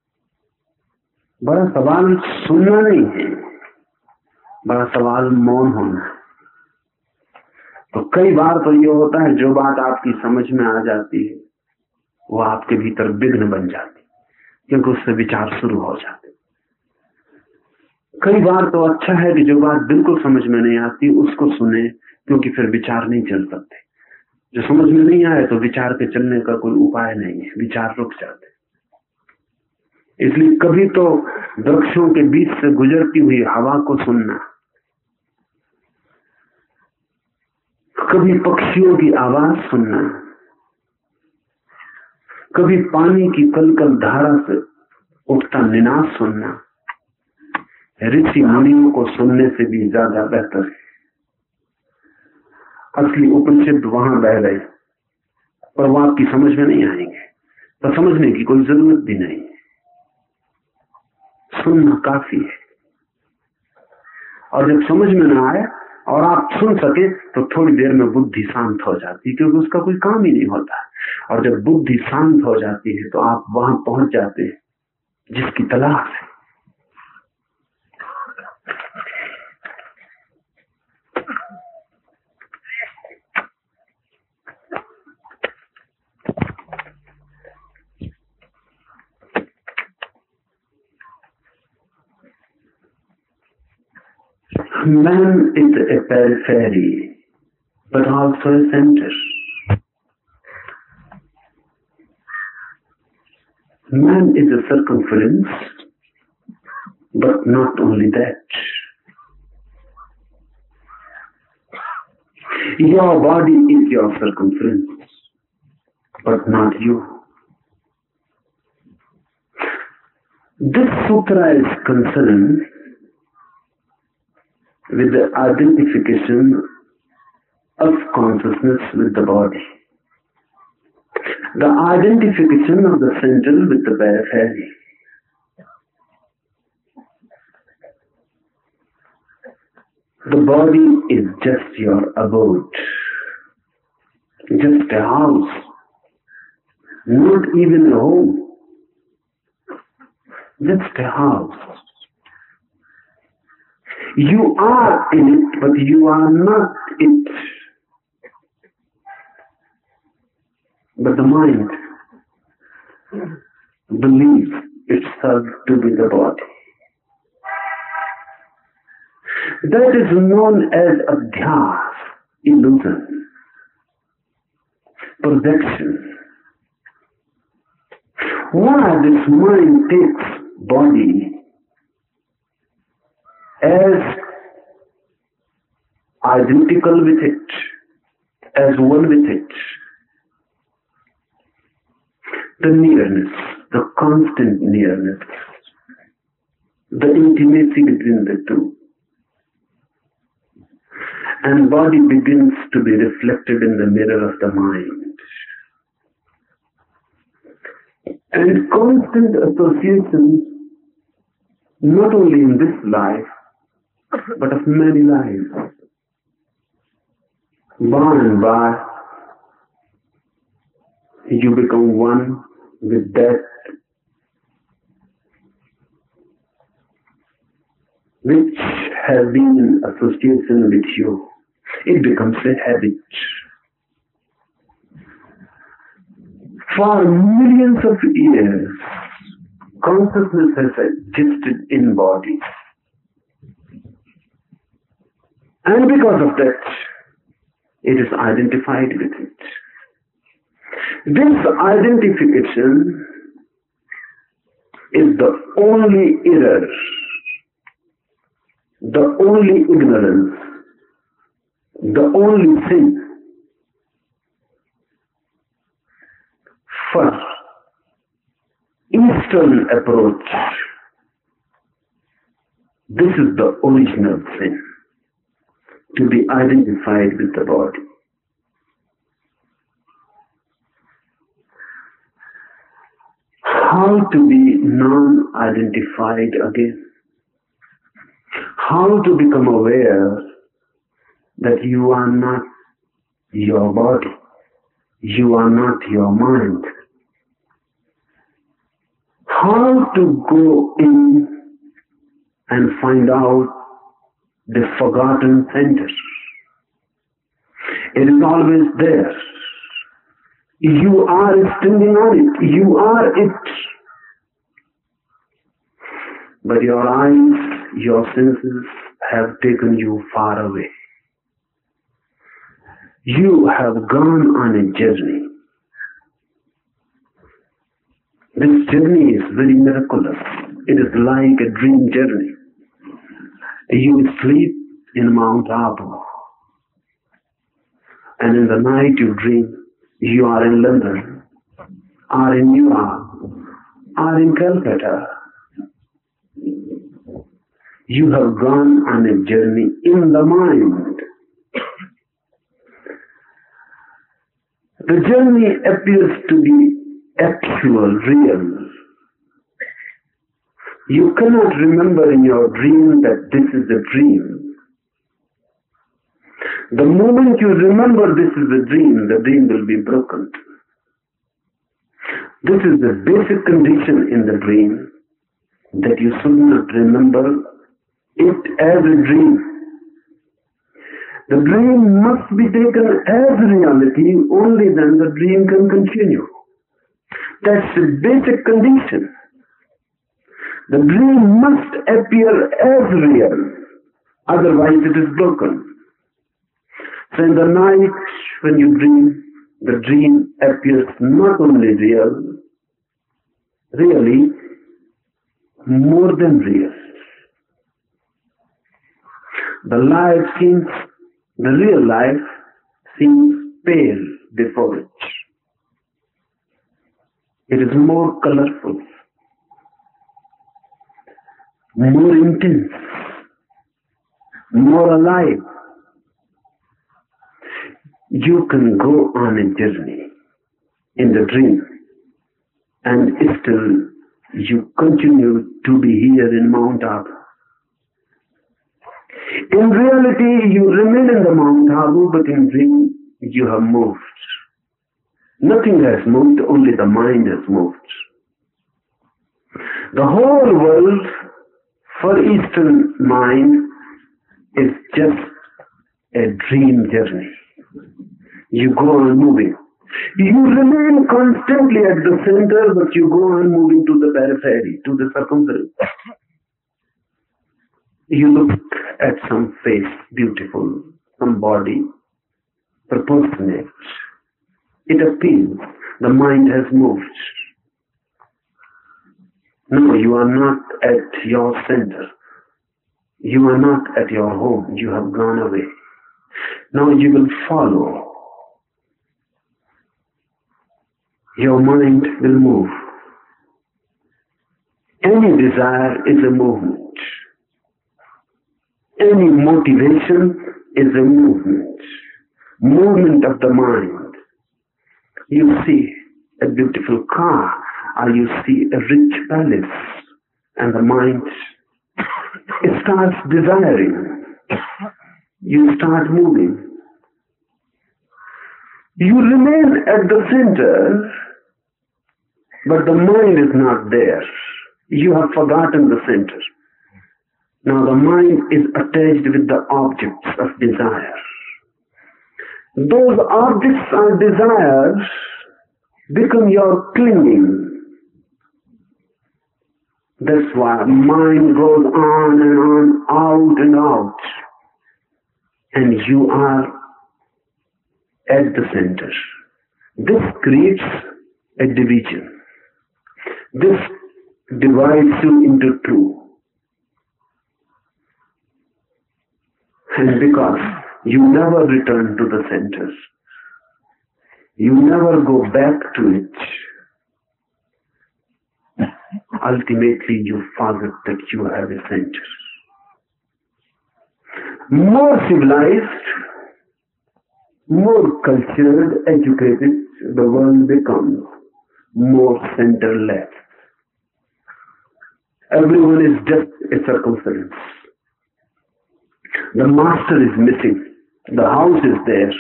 बड़ा सवाल सुनना नहीं है, बड़ा सवाल मौन होना है। तो कई बार तो ये होता है, जो बात आपकी समझ में आ जाती है वो आपके भीतर विघ्न बन जाती, क्योंकि उससे विचार शुरू हो जाते। कई बार तो अच्छा है कि जो बात बिल्कुल समझ में नहीं आती उसको सुने, क्योंकि फिर विचार नहीं चल सकते। जो समझ में नहीं आए तो विचार के चलने का कोई उपाय नहीं है, विचार रुक जाते। इसलिए कभी तो वृक्षों के बीच से गुजरती हुई हवा को सुनना, कभी पक्षियों की आवाज सुनना, कभी पानी की कलकल धारा से उठता निनाद सुनना, ऋषि मुनियों को सुनने से भी ज्यादा बेहतर है। असली उपनिषद वहां बह रहे, पर वो आपकी समझ में नहीं आएंगे, तो समझने की कोई जरूरत भी नहीं, सुनना काफी है। और जब समझ में ना आए और आप सुन सके तो थोड़ी देर में बुद्धि शांत हो जाती है, क्योंकि उसका कोई काम ही नहीं होता। और जब बुद्धि शांत हो जाती है तो आप वहां पहुंच जाते हैं जिसकी तलाश है। Man is a periphery, but also a center. Man is a circumference, but not only that. Your body is your circumference, but not you. This sutra is concerned with the identification of consciousness with the body, the identification of the center with the periphery. The body is just your abode, just a house, not even a home, just a house. You are in it, but you are not it. But the mind believes itself to be the body. That is known as adhyas, illusion, projection. Why this mind takes body as identical with it, as one with it. The nearness, the constant nearness, the intimacy between the two. And body begins to be reflected in the mirror of the mind. And constant association, not only in this life, but of many lives. By and by, you become one with that which has been in association with you. It becomes a habit. For millions of years, consciousness has existed in bodies. And because of that, it is identified with it. This identification is the only error, the only ignorance, the only sin for Eastern approach. This is the original sin, to be identified with the body. How to be non-identified again? How to become aware that you are not your body, you are not your mind. How to go in and find out the forgotten center. It is always there. You are standing on it. You are it. But your eyes, your senses have taken you far away. You have gone on a journey. This journey is very miraculous. It is like a dream journey. You sleep in Mount Abu, and in the night you dream you are in London, or in New York, or in Calcutta. You have gone on a journey in the mind. The journey appears to be actual, real. You cannot remember in your dream that this is a dream. The moment you remember this is a dream, the dream will be broken. This is the basic condition in the dream, that you should not remember it as a dream. The dream must be taken as reality, only then the dream can continue. That's the basic condition. The dream must appear as real, otherwise it is broken. So in the night when you dream, the dream appears not only real, really more than real. The life seems, the real life seems pale before it. It is more colorful, more intense, more alive. You can go on a journey in the dream, and still you continue to be here in Mount Abu. In reality, you remain in the Mount Abu, but in dream you have moved. Nothing has moved, only the mind has moved. The whole world for Eastern mind is just a dream journey. You go on moving. You remain constantly at the center, but you go on moving to the periphery, to the circumference. You look at some face, beautiful, some body, proportionate. It appeals. The mind has moved. No, you are not at your center. You are not at your home. You have gone away. Now you will follow. Your mind will move. Any desire is a movement. Any motivation is a movement. Movement of the mind. You see a beautiful car, or you see a rich palace, and the mind it starts desiring. You start moving. You remain at the center, but the mind is not there. You have forgotten the center. Now the mind is attached with the objects of desire. Those objects or desires become your clinging. That's why mind goes on and on, out and out. And you are at the center. This creates a division. This divides you into two. And because you never return to the center, you never go back to it, ultimately you forget that you have a center. More civilized, more cultured, educated, the world becomes more centerless. Everyone is just a circumference. The master is missing. The house is there.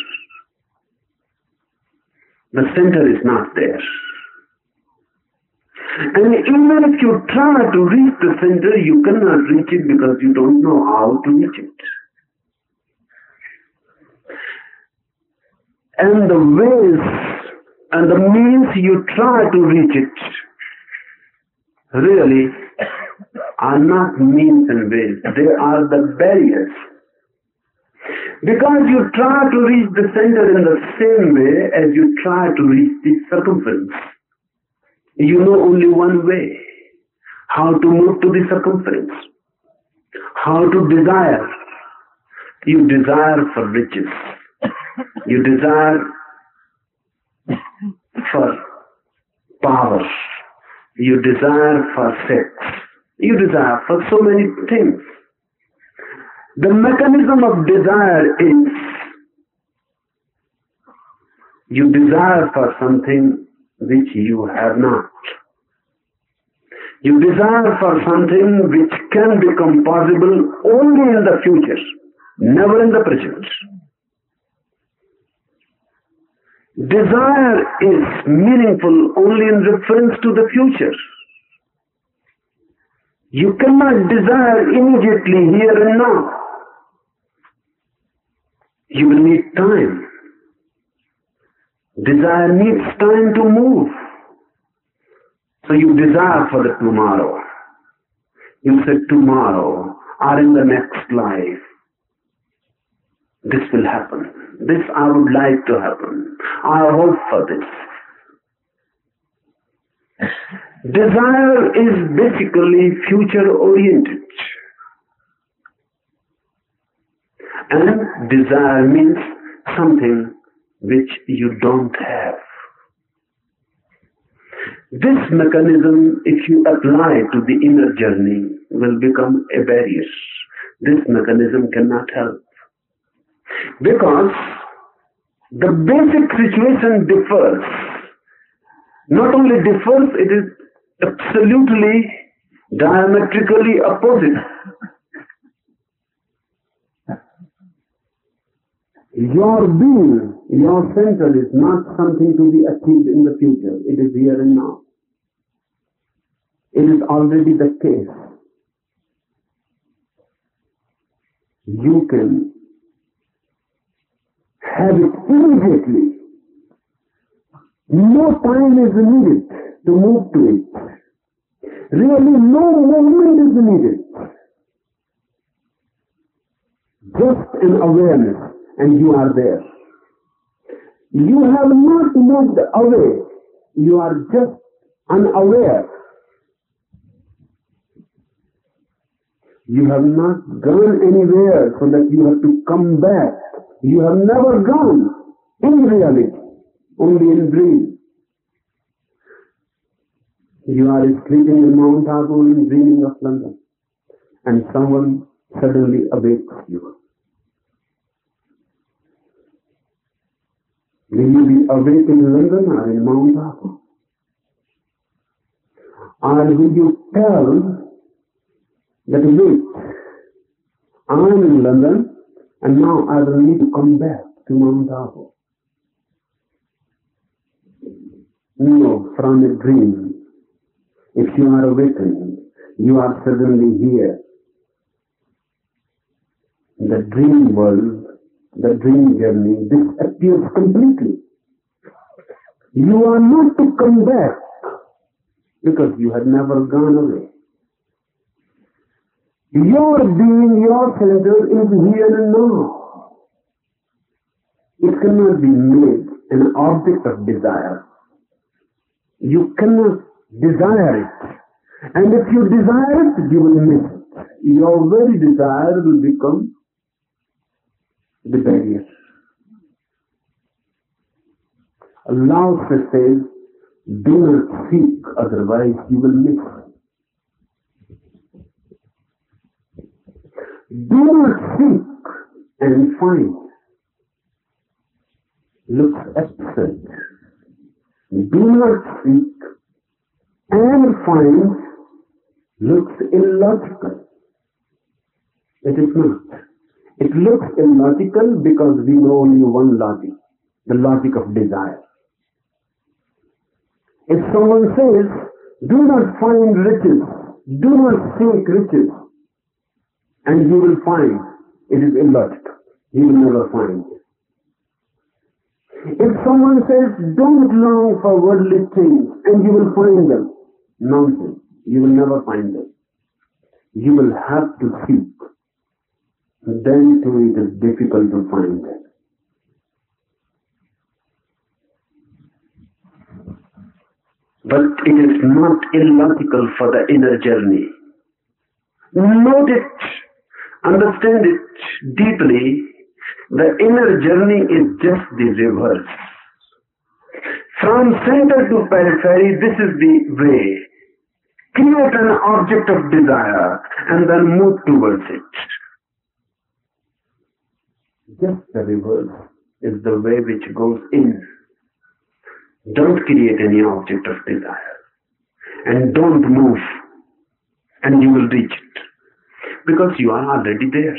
The center is not there. And even if you try to reach the center, you cannot reach it because you don't know how to reach it. And the ways and the means you try to reach it really are not means and ways. They are the barriers. Because you try to reach the center in the same way as you try to reach the circumference. You know only one way. How to move to the circumference. How to desire. You desire for riches. You desire for power. You desire for sex. You desire for so many things. The mechanism of desire is you desire for something which you have not. You desire for something which can become possible only in the future, never in the present. Desire is meaningful only in reference to the future. You cannot desire immediately here and now. You will need time. Desire needs time to move. So you desire for the tomorrow. You say tomorrow or in the next life, this will happen. This I would like to happen. I hope for this. Desire is basically future oriented. And desire means something which you don't have. This mechanism, if you apply to the inner journey, will become a barrier. This mechanism cannot help. Because the basic situation differs. Not only differs, it is absolutely diametrically opposite. Your being, your center is not something to be achieved in the future. It is here and now. It is already the case. You can have it immediately. No time is needed to move to it. Really, no movement is needed. Just an awareness, and you are there. You have not moved away. You are just unaware. You have not gone anywhere so that you have to come back. You have never gone in reality, only in dream. You are sleeping in Mount Abu and dreaming of London, and someone suddenly awakes you. Will you be awake in London or in Mount Abu? Or will you tell that, wait, I am in London and now I will need to come back to Mount Abu? No, from a dream, if you are awakened, you are suddenly here. The dream world, the dream journey disappears completely. You are not to come back because you had never gone away. Your being, your center is here and now. It cannot be made an object of desire. You cannot desire it. And if you desire it, you will miss it. Your very desire will become the barrier. Allah says, do not seek, otherwise you will miss. Do not seek and find. Looks absurd. Do not seek and find looks illogical. It is not. It looks illogical because we know only one logic, the logic of desire. If someone says, do not find riches, do not seek riches, and you will find, it is illogical. You will never find it. If someone says, don't long for worldly things, and you will find them, nonsense. You will never find them. You will have to seek. Then too it is difficult to find them. But it is not illogical for the inner journey. Note it, understand it deeply. The inner journey is just the reverse. From center to periphery, this is the way. Create an object of desire and then move towards it. Just the reverse is the way which goes in. Don't create any object of desire. And don't move. And you will reach it. Because you are already there.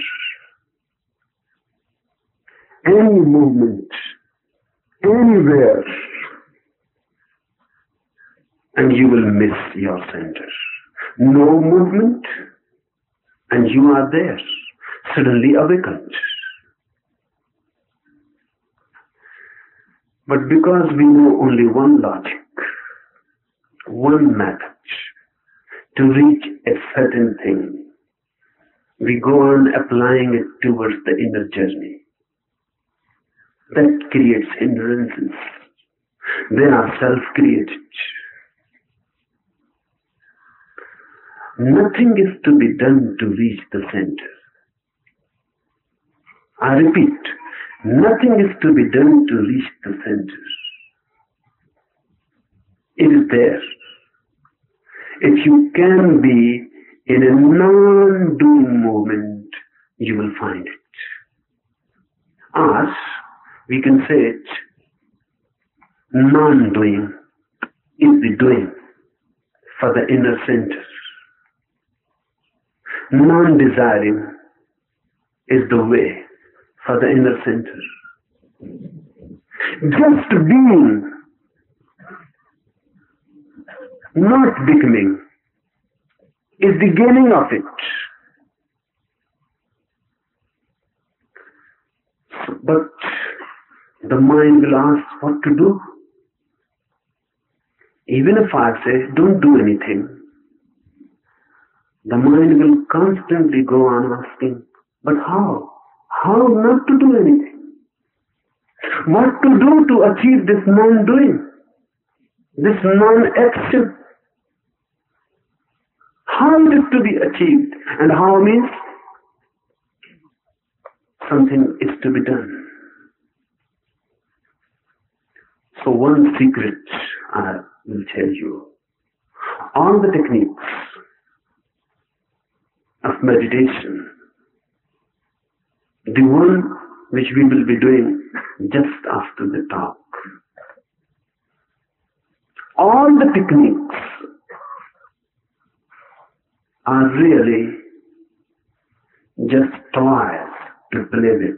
Any movement, anywhere, and you will miss your center. No movement, and you are there, suddenly awakened. But because we know only one logic, one method to reach a certain thing, we go on applying it towards the inner journey. That creates hindrances. They are self-created. Nothing is to be done to reach the center. I repeat, nothing is to be done to reach the center. It is there. If you can be in a non-doing movement, you will find it. As we can say it, non-doing is the doing for the inner center. Non-desiring is the way for the inner center. Just being, not becoming, is the gaining of it. But the mind will ask what to do. Even if I say, don't do anything, the mind will constantly go on asking, but how? How not to do anything? What to do to achieve this non-doing? This non-action? How it is to be achieved? And how means something is to be done. So one secret I will tell you. All the techniques of meditation, the one which we will be doing just after the talk, all the techniques are really just toys to play with.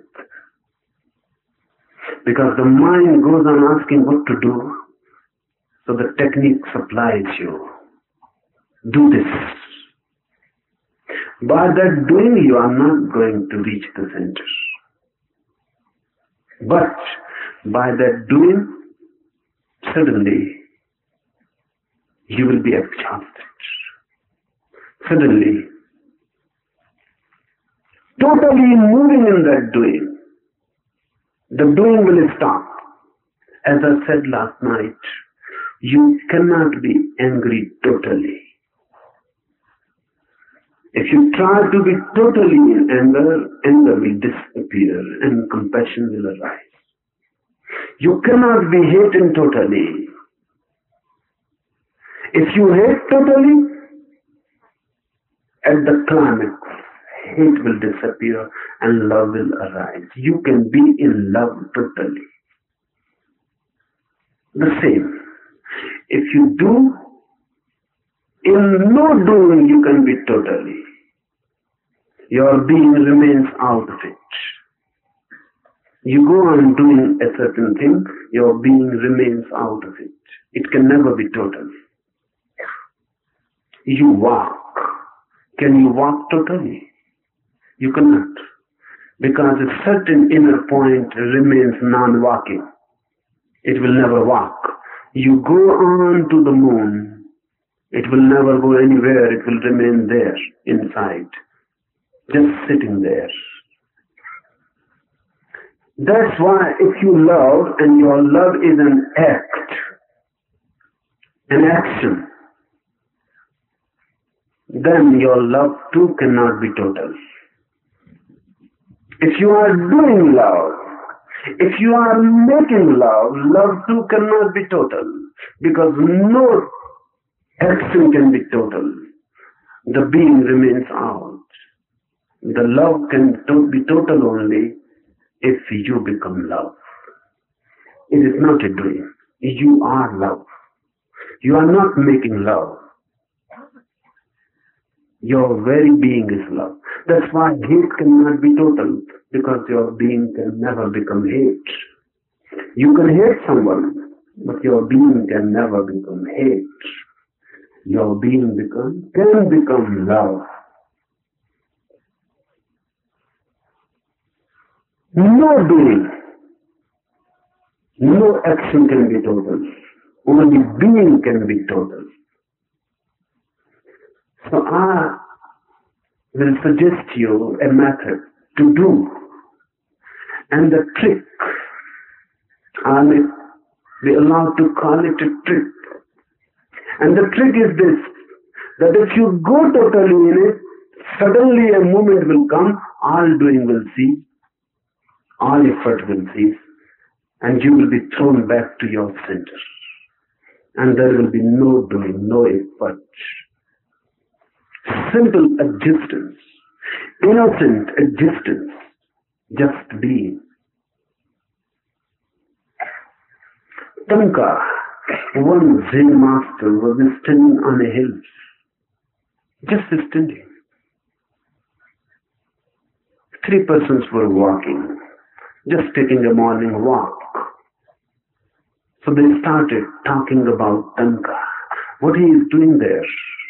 Because the mind goes on asking what to do, so the technique supplies you. Do this. By that doing, you are not going to reach the center. But by that doing, suddenly you will be exhausted. Suddenly, totally moving in that doing, the doing will stop. As I said last night, you cannot be angry totally. If you try to be totally in anger, anger will disappear and compassion will arise. You cannot be hating totally. If you hate totally, at the climax, hate will disappear and love will arise. You can be in love totally. The same. If you do, in no doing you can be totally. Your being remains out of it. You go on doing a certain thing, your being remains out of it. It can never be total. You walk. Can you walk totally? You cannot. Because a certain inner point remains non-walking. It will never walk. You go on to the moon. It will never go anywhere. It will remain there, inside. Just sitting there. That's why if you love, and your love is an act, an action, then your love too cannot be total. If you are doing love, if you are making love, love too cannot be total, because no action can be total. The being remains out. The love can to- be total only if you become love. It is not a doing. You are love. You are not making love. Your very being is love. That's why hate cannot be total, because your being can never become hate. You can hate someone, but your being can never become hate. Your being become, can become love. No doing, no action can be total. Only being can be total. So I will suggest you a method to do. And the trick, I may be allowed to call it a trick. And the trick is this, that if you go totally in it, suddenly a moment will come, all doing will cease, all effort will cease, and you will be thrown back to your center. And there will be no doing, no effort. Simple existence, innocent existence, just being. Tanka, one Zen master, was standing on a hill, just standing. Three persons were walking, just taking a morning walk. So they started talking about Tanka, what he is doing there.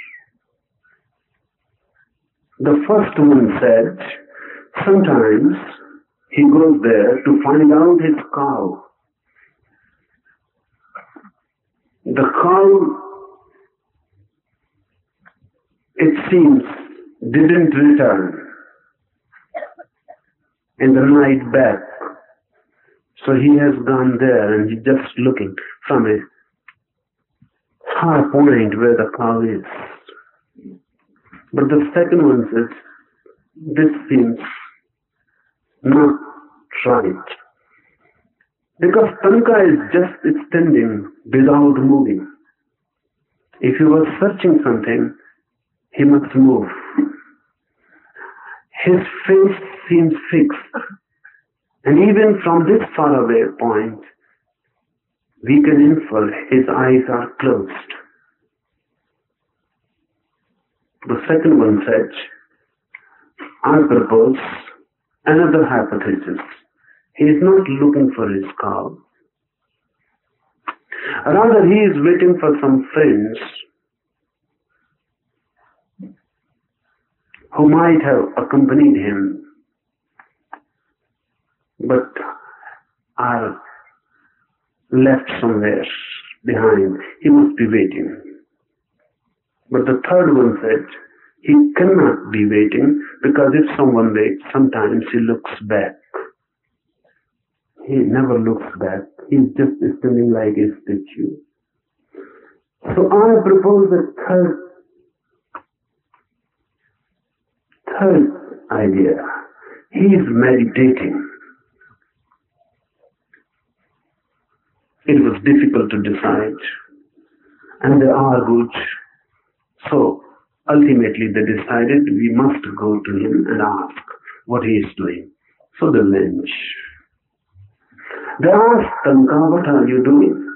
The first one said, sometimes he goes there to find out his cow. The cow, it seems, didn't return in the night back. So he has gone there and he's just looking from a high point where the cow is. But the second one says, this seems not right. Because Tanka is just standing without moving. If he was searching something, he must move. His face seems fixed. And even from this faraway point, we can infer his eyes are closed. The second one said, I propose another hypothesis. He is not looking for his cow. Rather, he is waiting for some friends who might have accompanied him, but are left somewhere behind. He must be waiting. But the third one said, he cannot be waiting because if someone waits, sometimes he looks back. He never looks back. He's just standing like a statue. So I propose a third, third idea. He is meditating. It was difficult to decide, and they argued. So ultimately they decided we must go to him and ask what he is doing. So they went. They asked Tanka, what are you doing?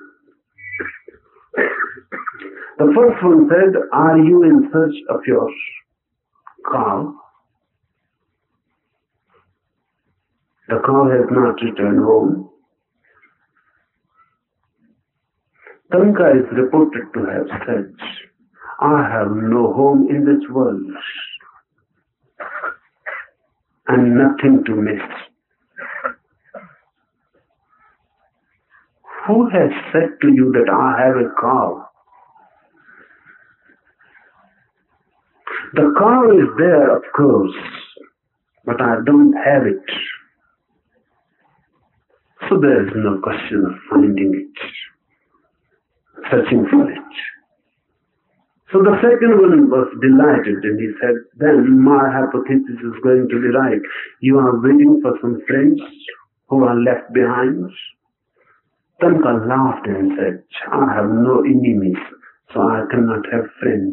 The first one said, are you in search of your cow? The cow has not returned home. Tanka is reported to have said, I have no home in this world and nothing to miss. Who has said to you that I have a cow? The cow is there, of course, but I don't have it. So there is no question of finding it, searching for it. So the second one was delighted and he said, then my hypothesis is going to be right. You are waiting for some friends who are left behind? Tanka laughed and said, I have no enemies, so I cannot have friends.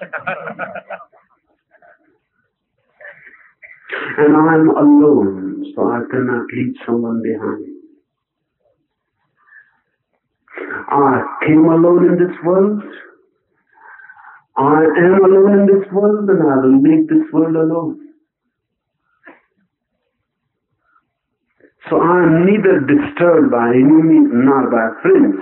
And I am alone, so I cannot leave someone behind. I came alone in this world. I am alone in this world, and I will leave this world alone. So I am neither disturbed by enemies nor by friends.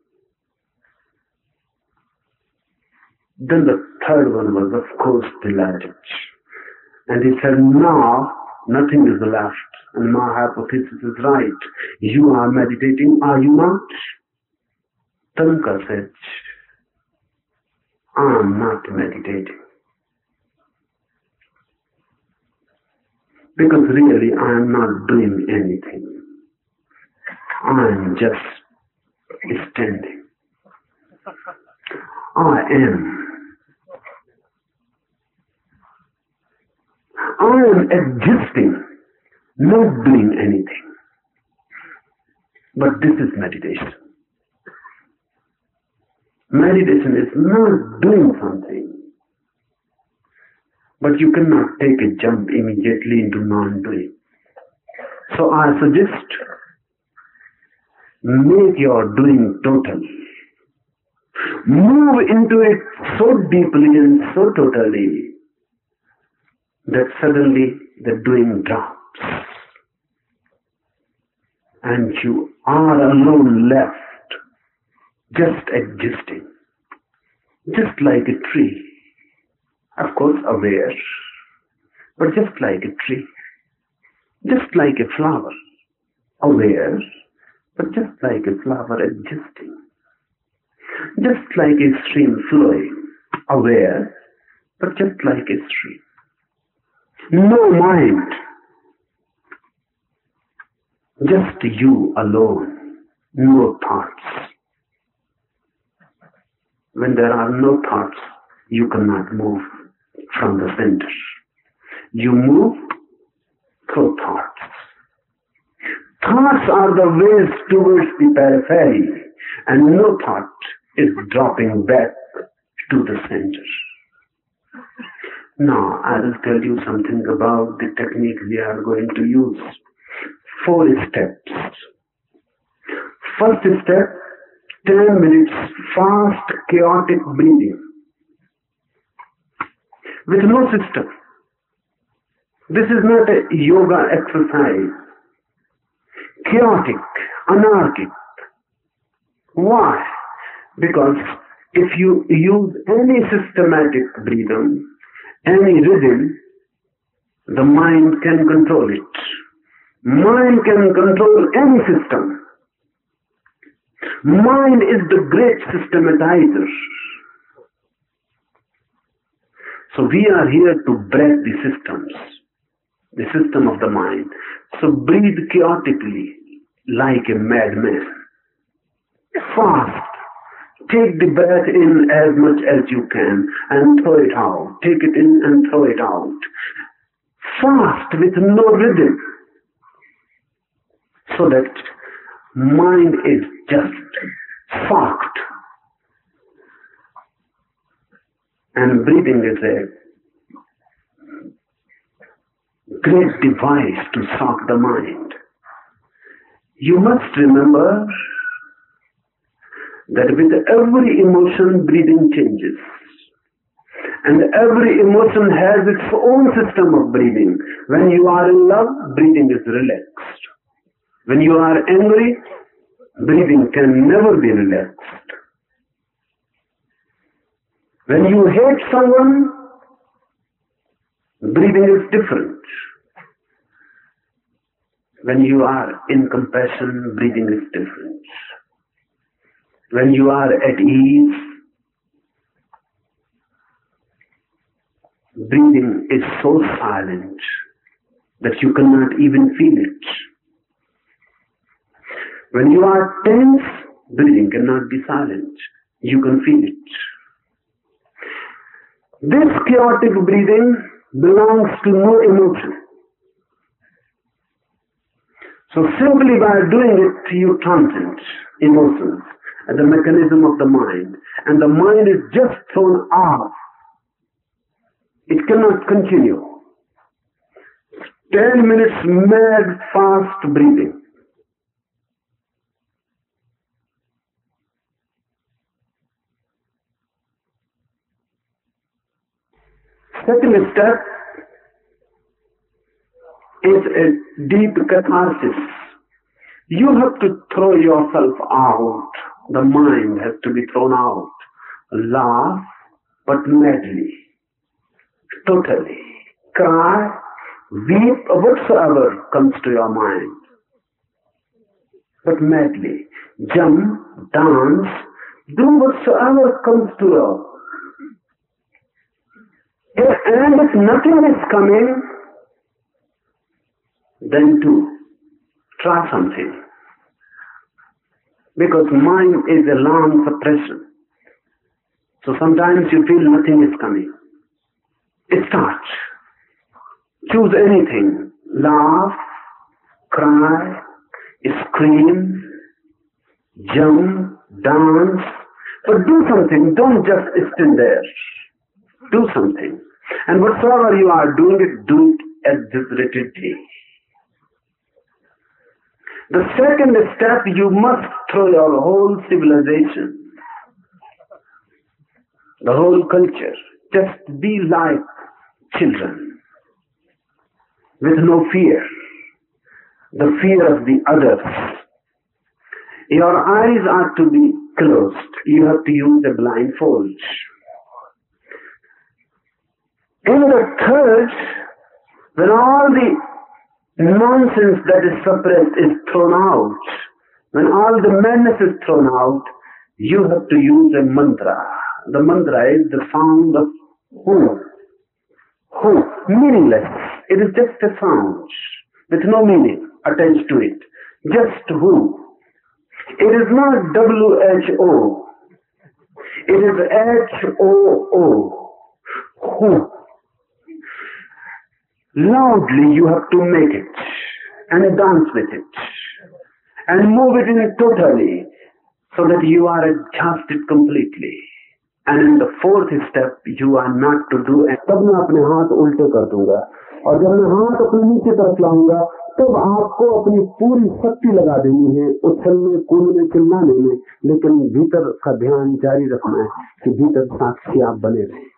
Then the third one was, of course, delighted. And he said, now nothing is left, and my hypothesis is right. You are meditating, are you not? Tanka said, I am not meditating. Because really I am not doing anything. I am just standing. I am. I am existing, not doing anything. But this is meditation. Meditation is not doing something. But you cannot take a jump immediately into non-doing. So I suggest, make your doing total. Move into it so deeply and so totally that suddenly the doing drops. And you are alone left, just existing, just like a tree. Of course, aware, but just like a tree, just like a flower, aware, but just like a flower existing. just like a stream flowing, aware, but just like a stream. No mind, just you alone, no thoughts. When there are no thoughts, you cannot move from the center. You move through thoughts. Thoughts are the ways towards the periphery, and no thought is dropping back to the center. Now, I will tell you something about the technique we are going to use. Four steps. First step, ten minutes fast, chaotic breathing with no system. This is not a yoga exercise. Chaotic, anarchic. Why? Because if you use any systematic breathing, any rhythm, the mind can control it. Mind can control any system. Mind is the great systematizer. So we are here to break the systems, the system of the mind. So breathe chaotically like a madman. Fast. Take the breath in as much as you can and throw it out. Take it in and throw it out. Fast with no rhythm. So that mind is just socked. And breathing is a great device to sock the mind. You must remember that with every emotion, breathing changes. And every emotion has its own system of breathing. When you are in love, breathing is relaxed. When you are angry, breathing can never be relaxed. When you hate someone, breathing is different. When you are in compassion, breathing is different. When you are at ease, breathing is so silent that you cannot even feel it. When you are tense, breathing cannot be silent. You can feel it. This chaotic breathing belongs to no emotion. So simply by doing it, you transcend emotions and the mechanism of the mind. And the mind is just thrown off. It cannot continue. Ten minutes mad, fast breathing. Second step is a deep catharsis. You have to throw yourself out. The mind has to be thrown out. Laugh, but madly. Totally. Cry, weep, whatsoever comes to your mind. But madly. Jump, dance, do whatsoever comes to you. And if nothing is coming, then do. Try something. Because mind is a long suppression. So sometimes you feel nothing is coming. Start. Choose anything. Laugh, cry, scream, jump, dance. But do something. Don't just stand there. Do something. And whatsoever you are doing it, do it exhilaratingly. The second step, you must throw your whole civilization, the whole culture. Just be like children, with no fear, the fear of the others. Your eyes are to be closed. You have to use a blindfold. In the third, when all the nonsense that is suppressed is thrown out, when all the madness is thrown out, you have to use a mantra. The mantra is the sound of who. Who, meaningless. It is just a sound with no meaning attached to it. Just who. It is not W H O. It is H O O. Who. Loudly you have to make it and dance with it and move it in totally so that you are adjusted completely. And in the fourth step you are not to do. तब मैं अपने हाथ उल्टे कर दूंगा और जब मैं हाथ अपने नीचे तरफ लाऊंगा तब आपको अपनी पूरी शक्ति लगा देनी है उछलने कूदने चिल्लाने में, लेकिन भीतर का ध्यान जारी रखना है कि भीतर साक्षी आप बने रहे।